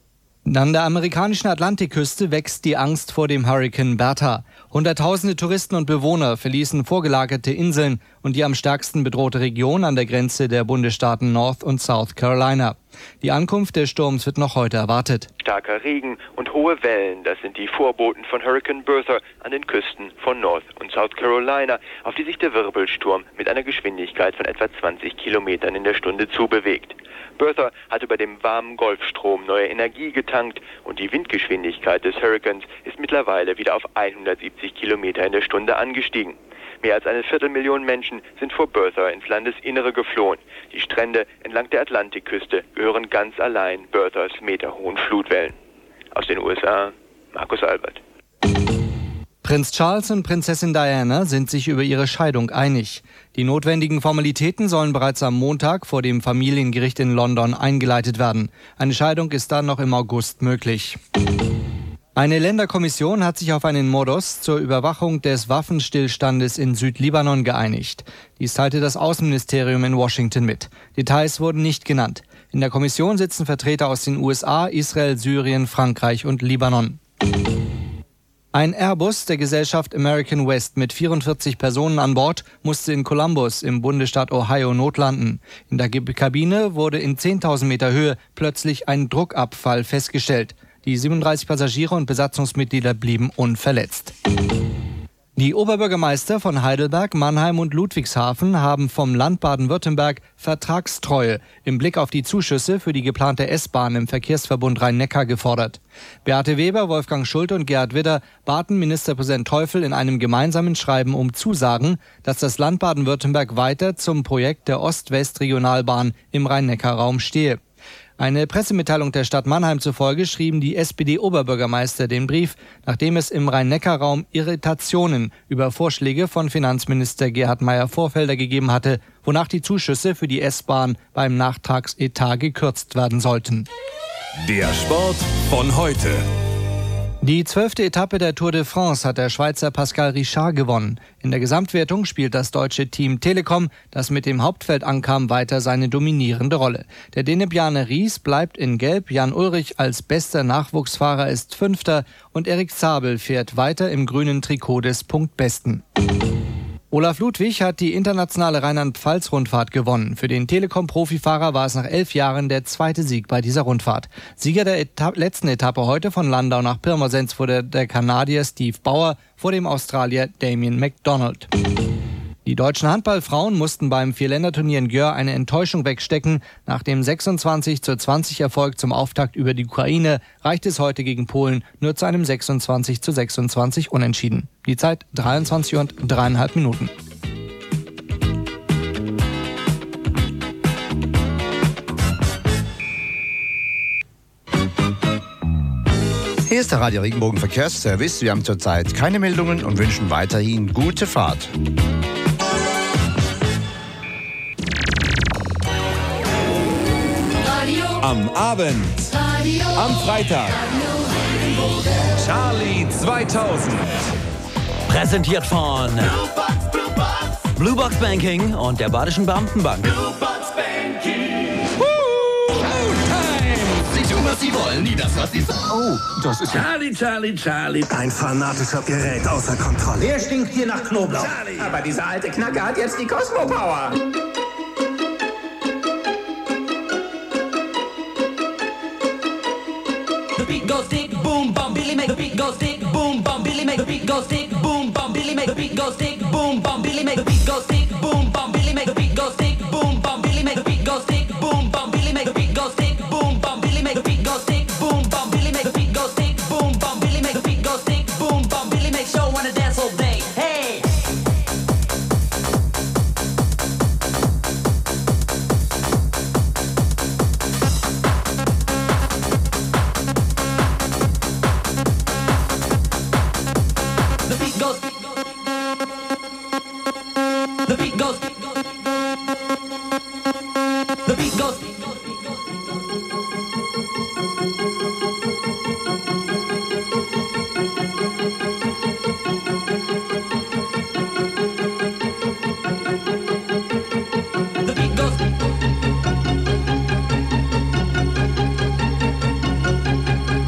An der amerikanischen Atlantikküste wächst die Angst vor dem Hurrikan Bertha. Hunderttausende Touristen und Bewohner verließen vorgelagerte Inseln und die am stärksten bedrohte Region an der Grenze der Bundesstaaten North und South Carolina. Die Ankunft des Sturms wird noch heute erwartet. Starker Regen und hohe Wellen, das sind die Vorboten von Hurrikan Bertha an den Küsten von North und South Carolina, auf die sich der Wirbelsturm mit einer Geschwindigkeit von etwa 20 Kilometern in der Stunde zubewegt. Bertha hat über dem warmen Golfstrom neue Energie getankt und die Windgeschwindigkeit des Hurrikans ist mittlerweile wieder auf 170 Kilometer in der Stunde angestiegen. Mehr als 250.000 Menschen sind vor Bertha ins Landesinnere geflohen. Die Strände entlang der Atlantikküste gehören ganz allein Berthas meterhohen Flutwellen. Aus den USA, Markus Albert. Prinz Charles und Prinzessin Diana sind sich über ihre Scheidung einig. Die notwendigen Formalitäten sollen bereits am Montag vor dem Familiengericht in London eingeleitet werden. Eine Scheidung ist dann noch im August möglich. Eine Länderkommission hat sich auf einen Modus zur Überwachung des Waffenstillstandes in Südlibanon geeinigt. Dies teilte das Außenministerium in Washington mit. Details wurden nicht genannt. In der Kommission sitzen Vertreter aus den USA, Israel, Syrien, Frankreich und Libanon. Ein Airbus der Gesellschaft American West mit 44 Personen an Bord musste in Columbus im Bundesstaat Ohio notlanden. In der Kabine wurde in 10.000 Meter Höhe plötzlich ein Druckabfall festgestellt. Die 37 Passagiere und Besatzungsmitglieder blieben unverletzt. Die Oberbürgermeister von Heidelberg, Mannheim und Ludwigshafen haben vom Land Baden-Württemberg Vertragstreue im Blick auf die Zuschüsse für die geplante S-Bahn im Verkehrsverbund Rhein-Neckar gefordert. Beate Weber, Wolfgang Schulte und Gerhard Widder baten Ministerpräsident Teufel in einem gemeinsamen Schreiben um Zusagen, dass das Land Baden-Württemberg weiter zum Projekt der Ost-West-Regionalbahn im Rhein-Neckar-Raum stehe. Eine Pressemitteilung der Stadt Mannheim zufolge schrieben die SPD-Oberbürgermeister den Brief, nachdem es im Rhein-Neckar-Raum Irritationen über Vorschläge von Finanzminister Gerhard Meyer-Vorfelder gegeben hatte, wonach die Zuschüsse für die S-Bahn beim Nachtragsetat gekürzt werden sollten. Der Sport von heute. Die 12. Etappe der Tour de France hat der Schweizer Pascal Richard gewonnen. In der Gesamtwertung spielt das deutsche Team Telekom, das mit dem Hauptfeld ankam, weiter seine dominierende Rolle. Der Denebianer Ries bleibt in Gelb, Jan Ulrich als bester Nachwuchsfahrer ist Fünfter und Erik Zabel fährt weiter im grünen Trikot des Punktbesten. Olaf Ludwig hat die internationale Rheinland-Pfalz-Rundfahrt gewonnen. Für den Telekom-Profifahrer war es nach 11 Jahren der zweite Sieg bei dieser Rundfahrt. Sieger der letzten Etappe heute von Landau nach Pirmasens wurde der Kanadier Steve Bauer vor dem Australier Damien McDonald. Die deutschen Handballfrauen mussten beim Vierländerturnier in Győr eine Enttäuschung wegstecken. Nach dem 26:20 Erfolg zum Auftakt über die Ukraine reicht es heute gegen Polen nur zu einem 26:26 Unentschieden. Die Zeit 23:03,5. Hier ist der Radio Regenbogen Verkehrsservice. Wir haben zurzeit keine Meldungen und wünschen weiterhin gute Fahrt. Am Abend, am Freitag, Charlie 2000. Präsentiert von Blue Box Banking und der Badischen Beamtenbank. Sie tun, was sie wollen, nie das, was sie sagen. Oh, das ist Charlie. Ein fanatischer Gerät außer Kontrolle. Wer stinkt hier nach Knoblauch? Charlie. Aber dieser alte Knacker hat jetzt die Cosmo-Power. The beat goes stick, boom, bum, Billy make the beat go stick, boom, bum, Billy make the beat go stick, boom, bum, Billy make the beat go stick, boom, bum, Billy make the beat go stick, boom, bum, Billy make the beat go stick, boom, bum, Billy make the beat go stick, boom, bum, Billy make the beat go stick, boom, bum, Billy make the beat go stick, boom, bum, Billy make the beat go stick, boom, bum, Billy make the beat go stick, boom, bum, Billy make show wanna dance all day. Hey! The beat goes. The beat goes. The beat goes. The beat goes.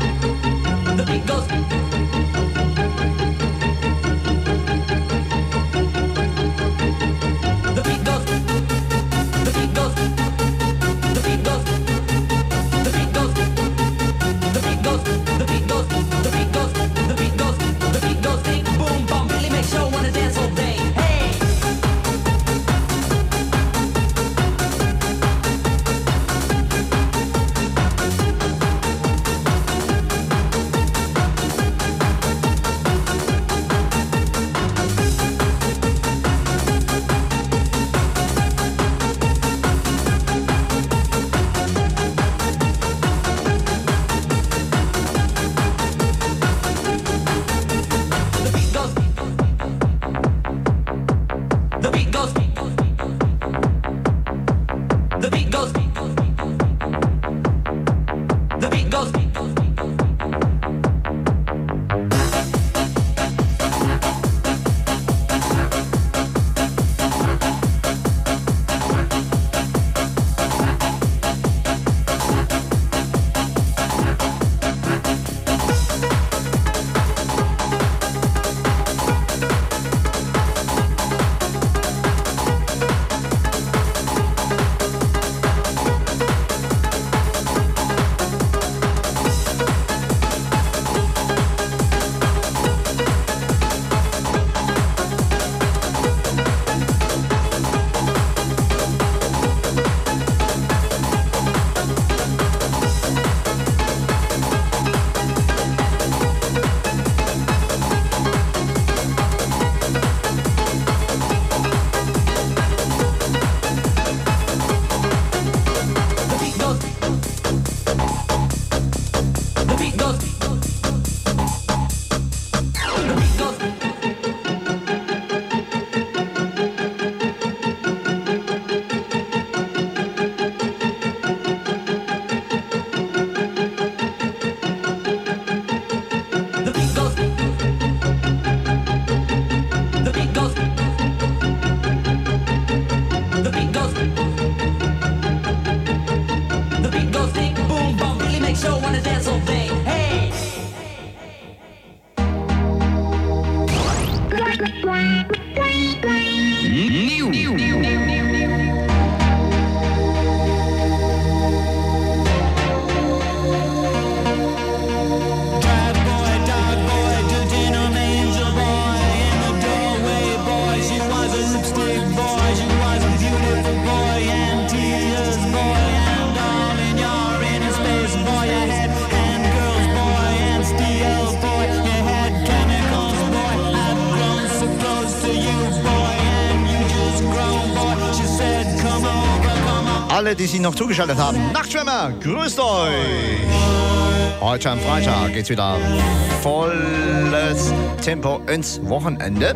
Alle, die sich noch zugeschaltet haben, Nachtschwimmer, grüßt euch! Heute am Freitag geht's wieder volles Tempo ins Wochenende.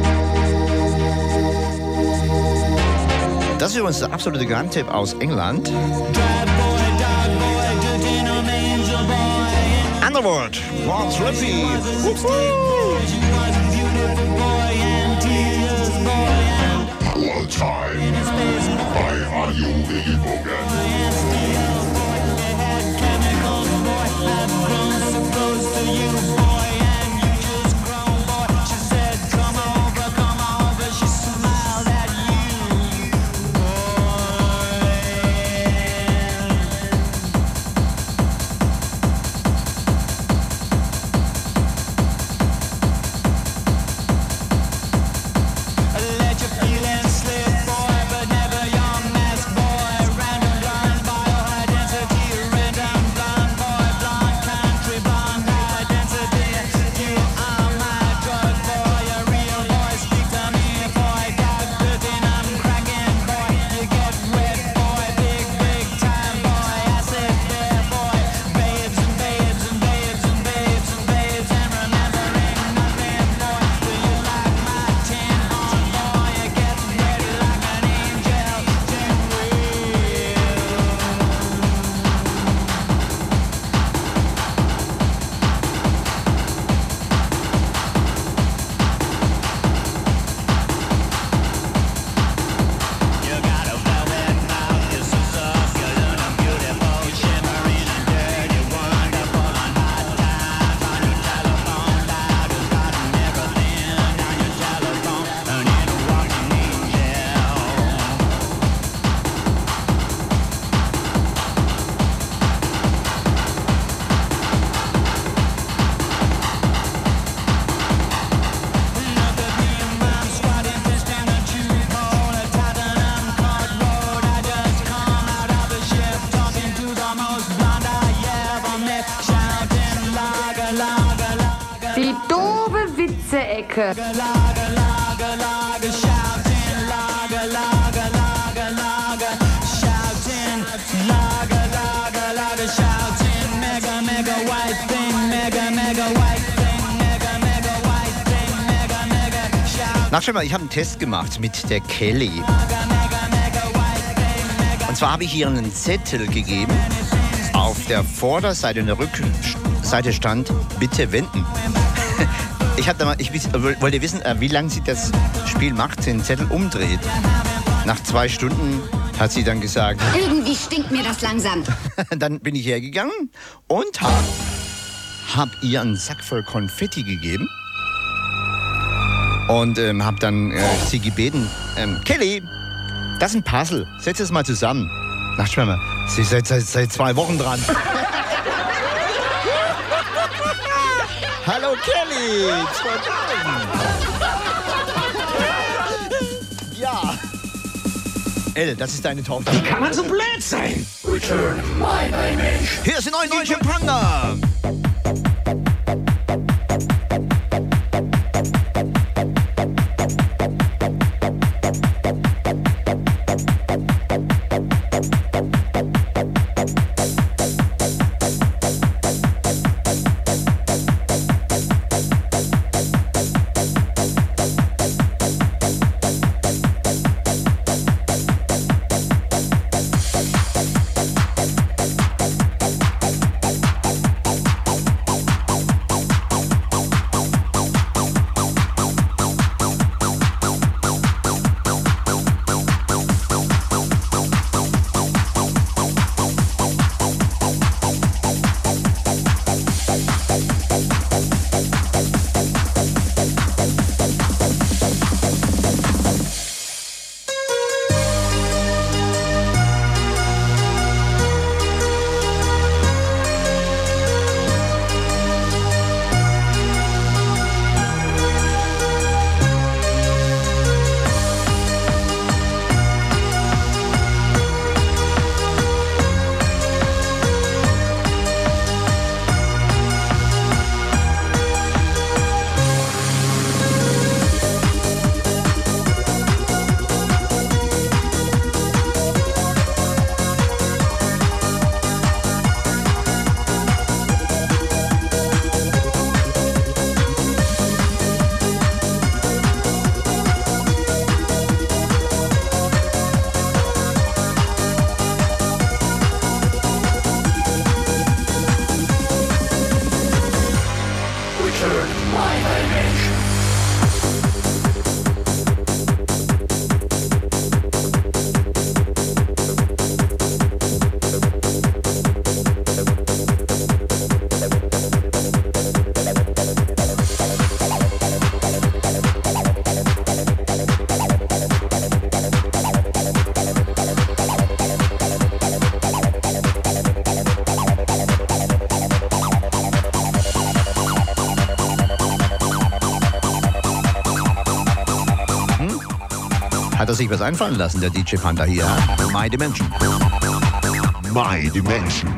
Das ist übrigens der absolute Geheimtipp aus England. Underwood, Ron Slippy. Power Time bei Radio Regenbogen. Die doofe Witze-Ecke. Nachschau, ich habe einen Test gemacht mit der Kelly. Und zwar habe ich ihr einen Zettel gegeben. Auf der Vorderseite und der Rückseite stand, bitte wenden. Ich wollte wissen, wie lange sie das Spiel macht, den Zettel umdreht. Nach 2 Stunden hat sie dann gesagt... Irgendwie stinkt mir das langsam. Dann bin ich hergegangen und habe ihr einen Sack voll Konfetti gegeben. Und habe dann sie gebeten, Kelly, das ist ein Puzzle, setz es mal zusammen. Nachtschwimmer, sie ist seit 2 Wochen dran. Hallo Kelly, 2 Wochen. Ja. Elle, das ist deine Tochter. Wie kann man so blöd sein? Return my Mensch. Hier ist die neue deutsche Panda. Hat er sich was einfallen lassen, der DJ Panther hier? My Dimension. My Dimension.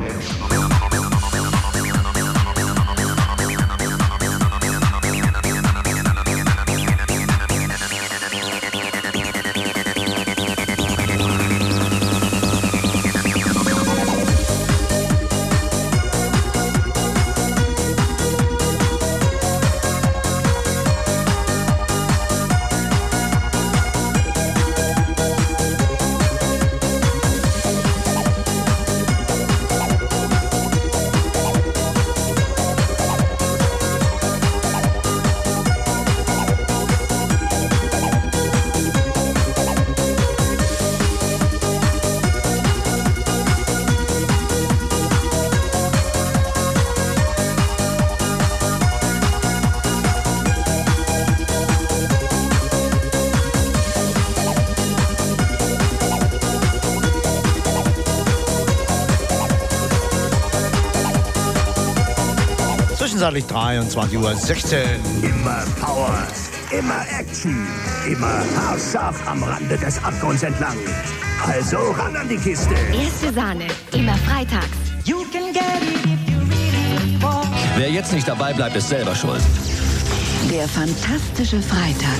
Zwischenzeitlich 23:16 Uhr. Immer Power, immer Action, immer haarscharf am Rande des Abgrunds entlang. Also ran an die Kiste. Erste Sahne, immer freitags. Wer jetzt nicht dabei bleibt, ist selber schuld. Der fantastische Freitag.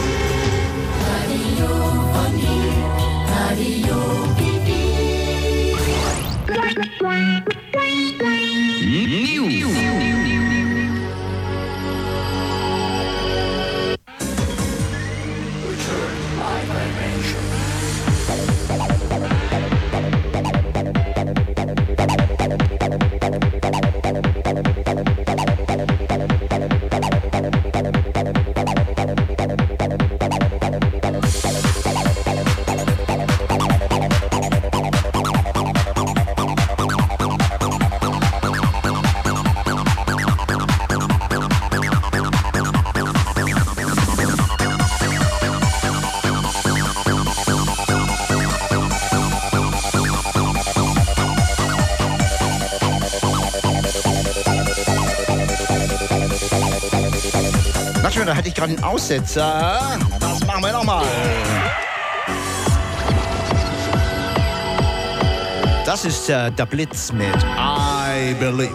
Da hatte ich gerade einen Aussetzer. Das machen wir nochmal. Das ist der Blitz mit I Believe.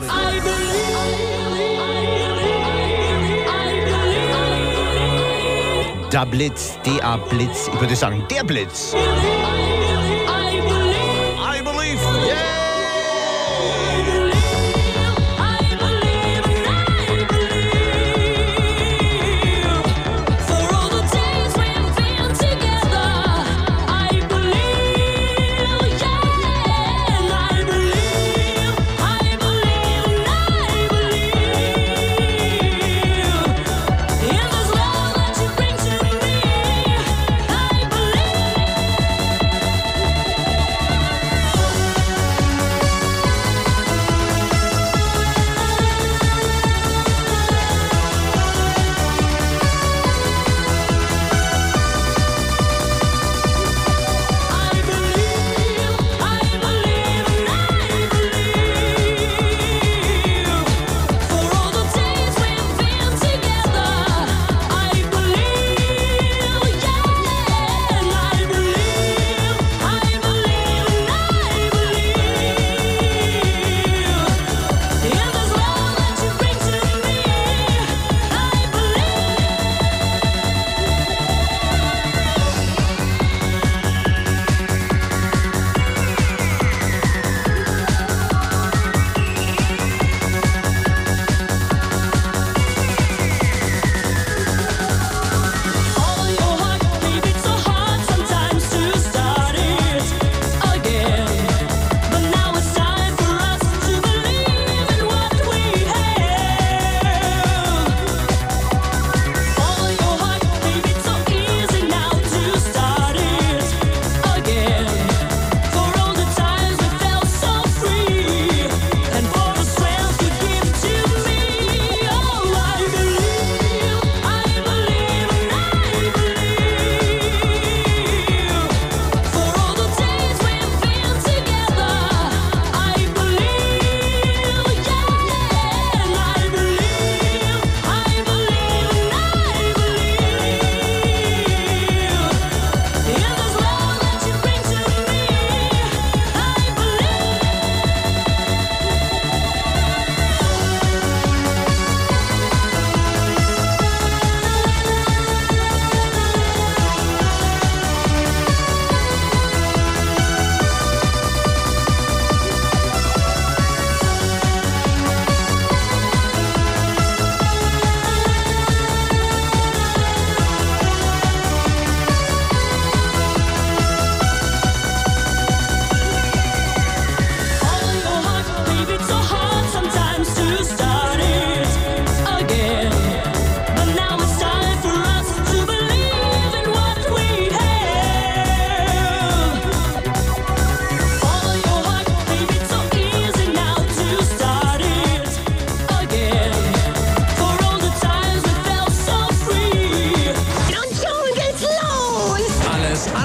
Der Blitz, der Blitz. Ich würde sagen, der Blitz. I Believe. Yeah!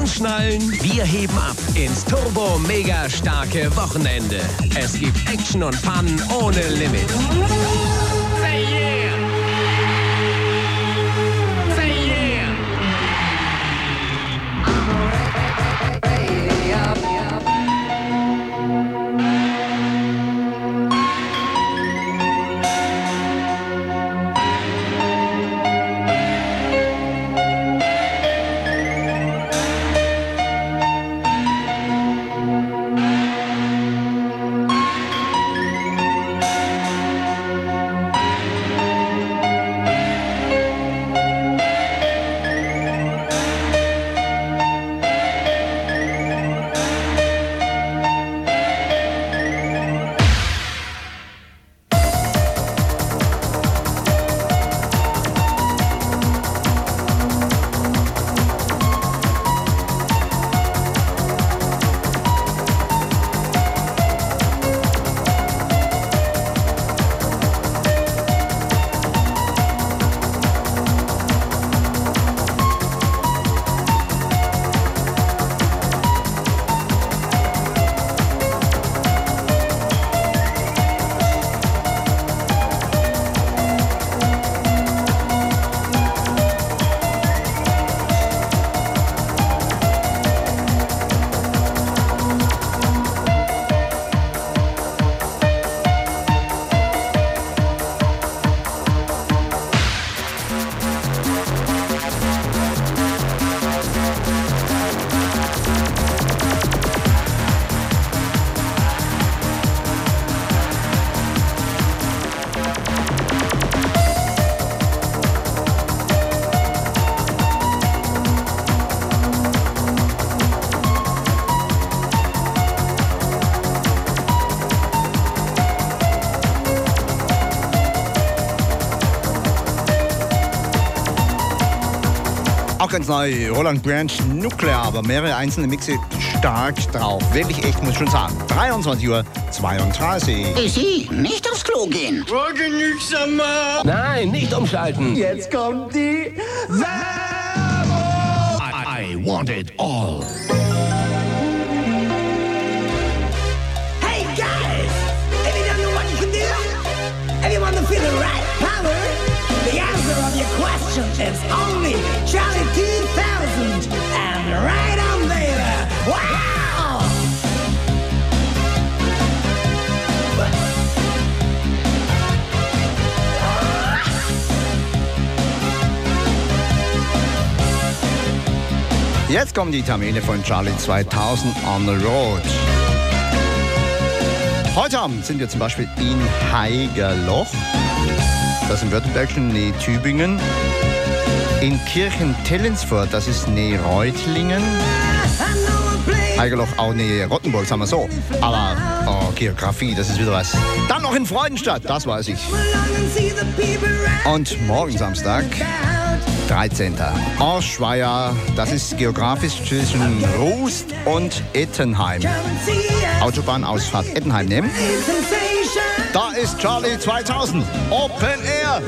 Anschnallen, wir heben ab ins turbo-mega starke Wochenende. Es gibt Action und Fun ohne Limit. Say yeah! Say yeah! Auch ganz neu, Roland Branch Nuclear, aber mehrere einzelne Mixe stark drauf. Wirklich echt, muss ich schon sagen. 23:32 Uhr. Sie, nicht aufs Klo gehen. Genügsamer! Nein, nicht umschalten. Jetzt kommt die Werbung. I want it all. Hey guys, if you don't know what you can do, if you want to feel the right power, the answer of your question is only Charlie 2000 and right on there. Wow! Jetzt kommen die Termine von Charlie 2000 on the road. Heute Abend sind wir zum Beispiel in Haigerloch, das ist im württembergischen Nähe Tübingen, in Kirchen-Tellinsfurt, das ist Nähe Reutlingen, Haigerloch auch Nähe Rottenburg, sagen wir so. Aber Geografie, das ist wieder was. Dann noch in Freudenstadt, das weiß ich. Und morgen Samstag, 13. Orschweier, das ist geografisch zwischen Rust und Ettenheim. Autobahnausfahrt Ettenheim nehmen. Da ist Charlie 2000, Open Air.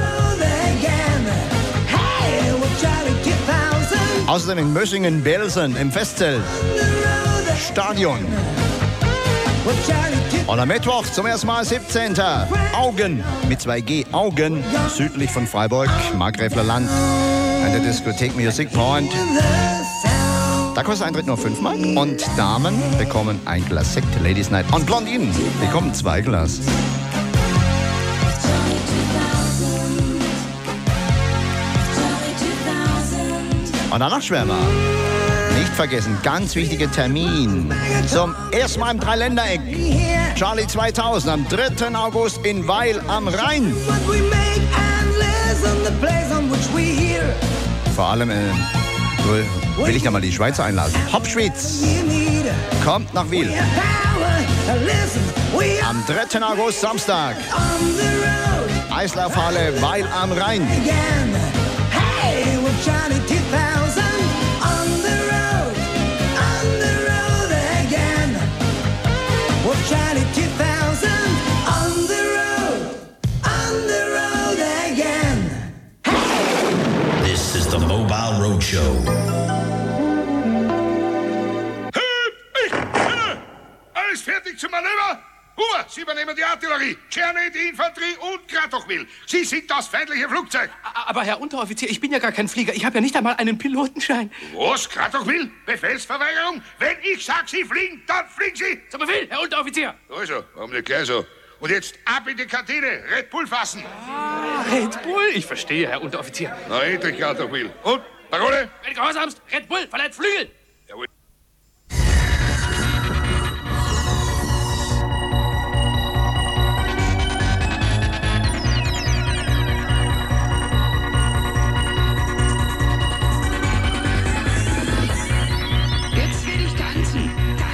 Außerdem in Mössingen-Belsen im Festzelt. Stadion. Und am Mittwoch zum ersten Mal 17. Augen mit 2G. Augen südlich von Freiburg, Markgräfler Land. An der Diskothek Music Point. Da kostet Eintritt nur 5 Mark. Und Damen bekommen ein Glas Sekt. Ladies Night. Und Blondinen bekommen 2 Glas. Und danach Schwärmer. Nicht vergessen, ganz wichtiger Termin. Zum ersten Mal im Dreiländereck. Charlie 2000 am 3. August in Weil am Rhein. Vor allem will ich da mal die Schweizer einladen. Hauptschweiz kommt nach Wil. Am 3. August, Samstag. Eislaufhalle Weil am Rhein. Charlie 2000 on the road again. This is the Mobile Roadshow. Huber, Sie übernehmen die Artillerie, Czerny die Infanterie und Kratochwil. Sie sind das feindliche Flugzeug. Aber Herr Unteroffizier, ich bin ja gar kein Flieger. Ich habe ja nicht einmal einen Pilotenschein. Was, Kratochwil? Befehlsverweigerung? Wenn ich sag, Sie fliegen, dann fliegen Sie. Zum Befehl, Herr Unteroffizier. Also, warum nicht gleich so? Und jetzt ab in die Kantine, Red Bull fassen. Red Bull? Ich verstehe, Herr Unteroffizier. Na, endlich, Kratochwil. Und, Parole? Wenn gehorsamst, Red Bull, verleiht Flügel. Jawohl. Jetzt will ich tanzen.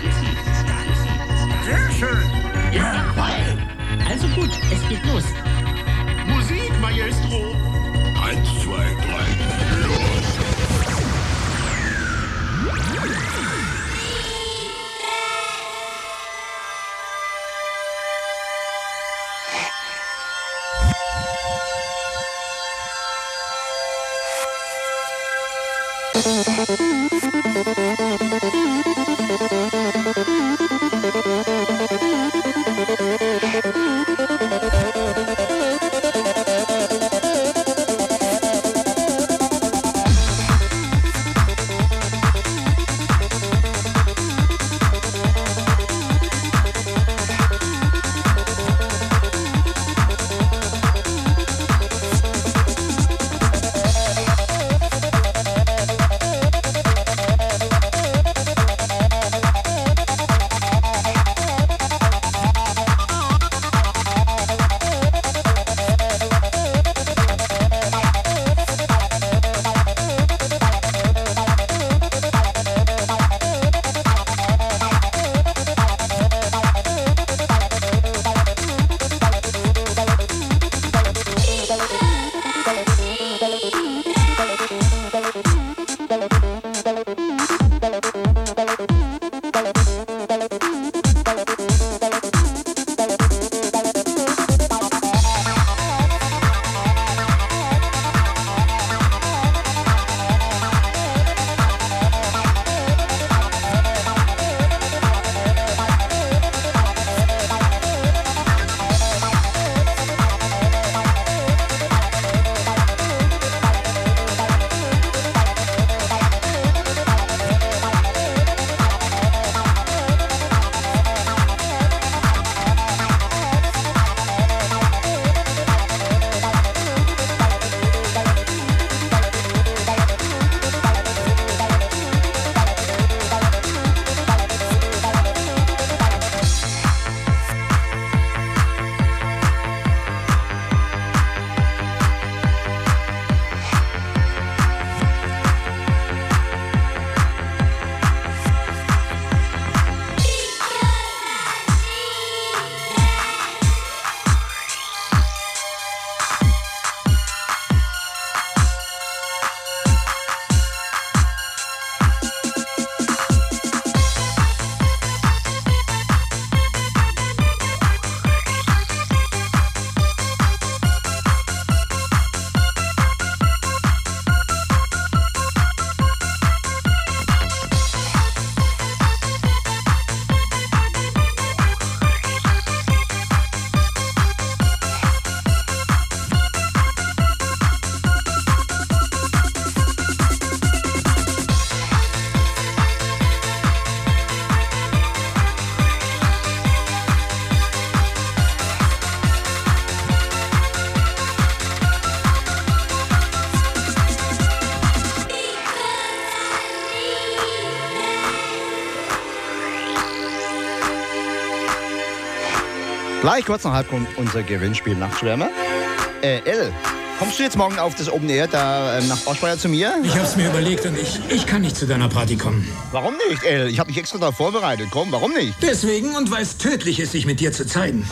Sehr schön. Ja, voll. Also gut, es geht los. Musik, Maestro. 1, 2, 3, los. Gleich kurz nach halb kommt unser Gewinnspiel Nachtschwärmer. Elle, kommst du jetzt morgen auf das Open Air da nach Oschweier zu mir? Ich hab's mir überlegt und ich kann nicht zu deiner Party kommen. Warum nicht, Elle? Ich habe mich extra darauf vorbereitet. Komm, warum nicht? Deswegen und weil es tödlich ist, sich mit dir zu zeigen.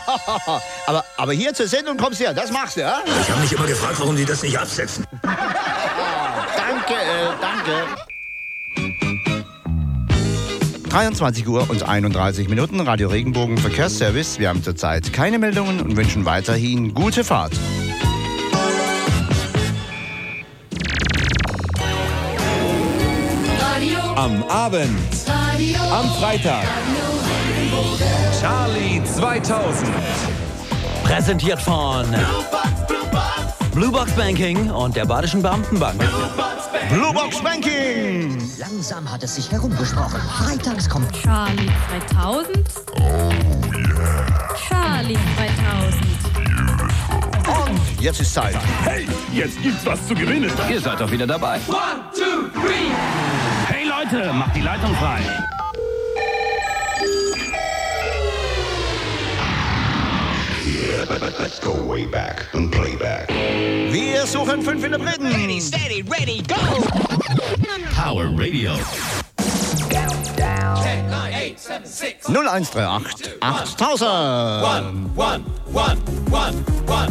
aber hier zur Sendung kommst du ja, das machst du, ja? Ich habe mich immer gefragt, warum die das nicht absetzen. Danke, danke. 23 Uhr und 31 Minuten, Radio Regenbogen Verkehrsservice. Wir haben zurzeit keine Meldungen und wünschen weiterhin gute Fahrt. Am Abend. Am Freitag. Charlie 2000. Präsentiert von Blue Box Banking und der Badischen Beamtenbank. Blue Box Banking! Langsam hat es sich herumgesprochen. Freitags kommt Charlie 2000. Oh yeah. Charlie 2000. Und jetzt ist Zeit. Hey, jetzt gibt's was zu gewinnen. Ihr seid doch wieder dabei. 1, 2, 3. Hey Leute, macht die Leitung frei. Let's go way back and play back. Wir suchen 5 Interpreten. Ready, steady, ready, go! Power Radio. 10, 9, 8, 7, 6. 0138 8000. 1, 1, 1, 1, 1.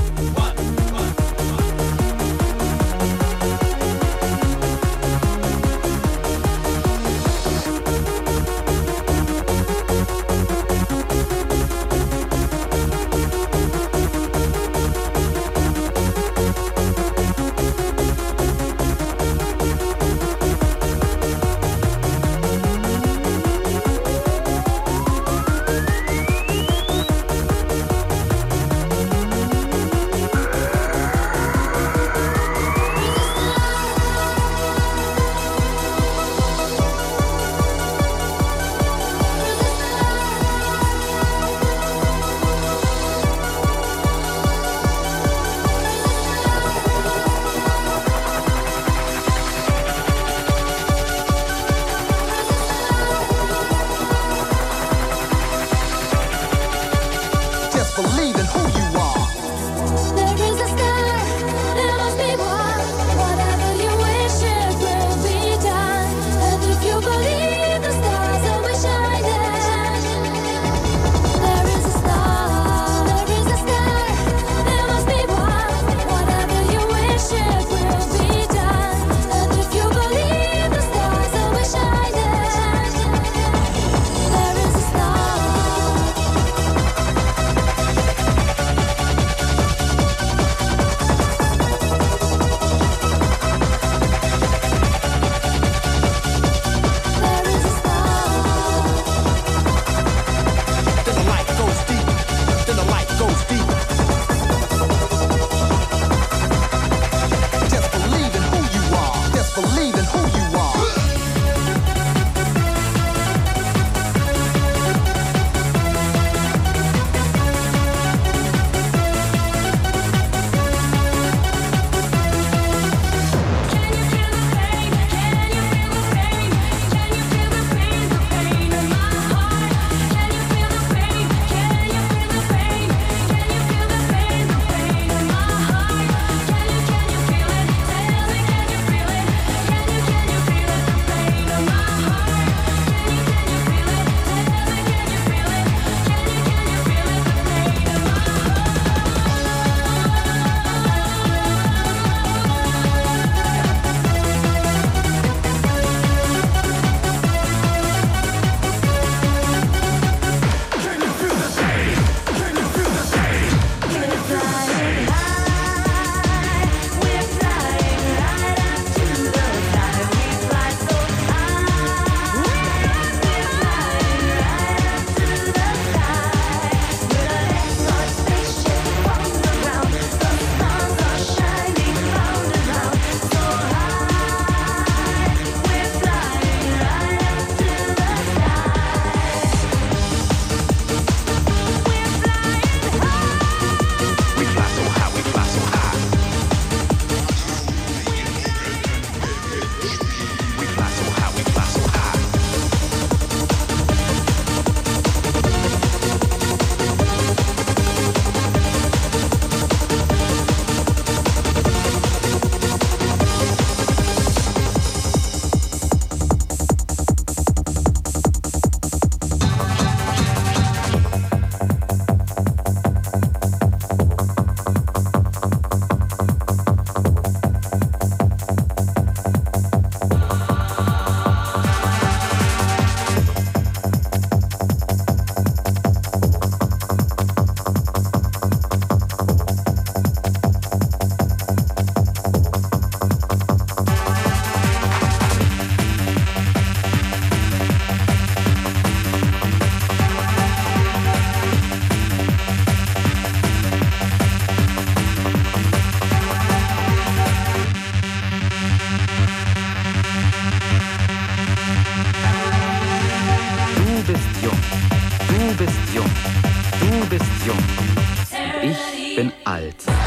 jung. Und ich bin alt.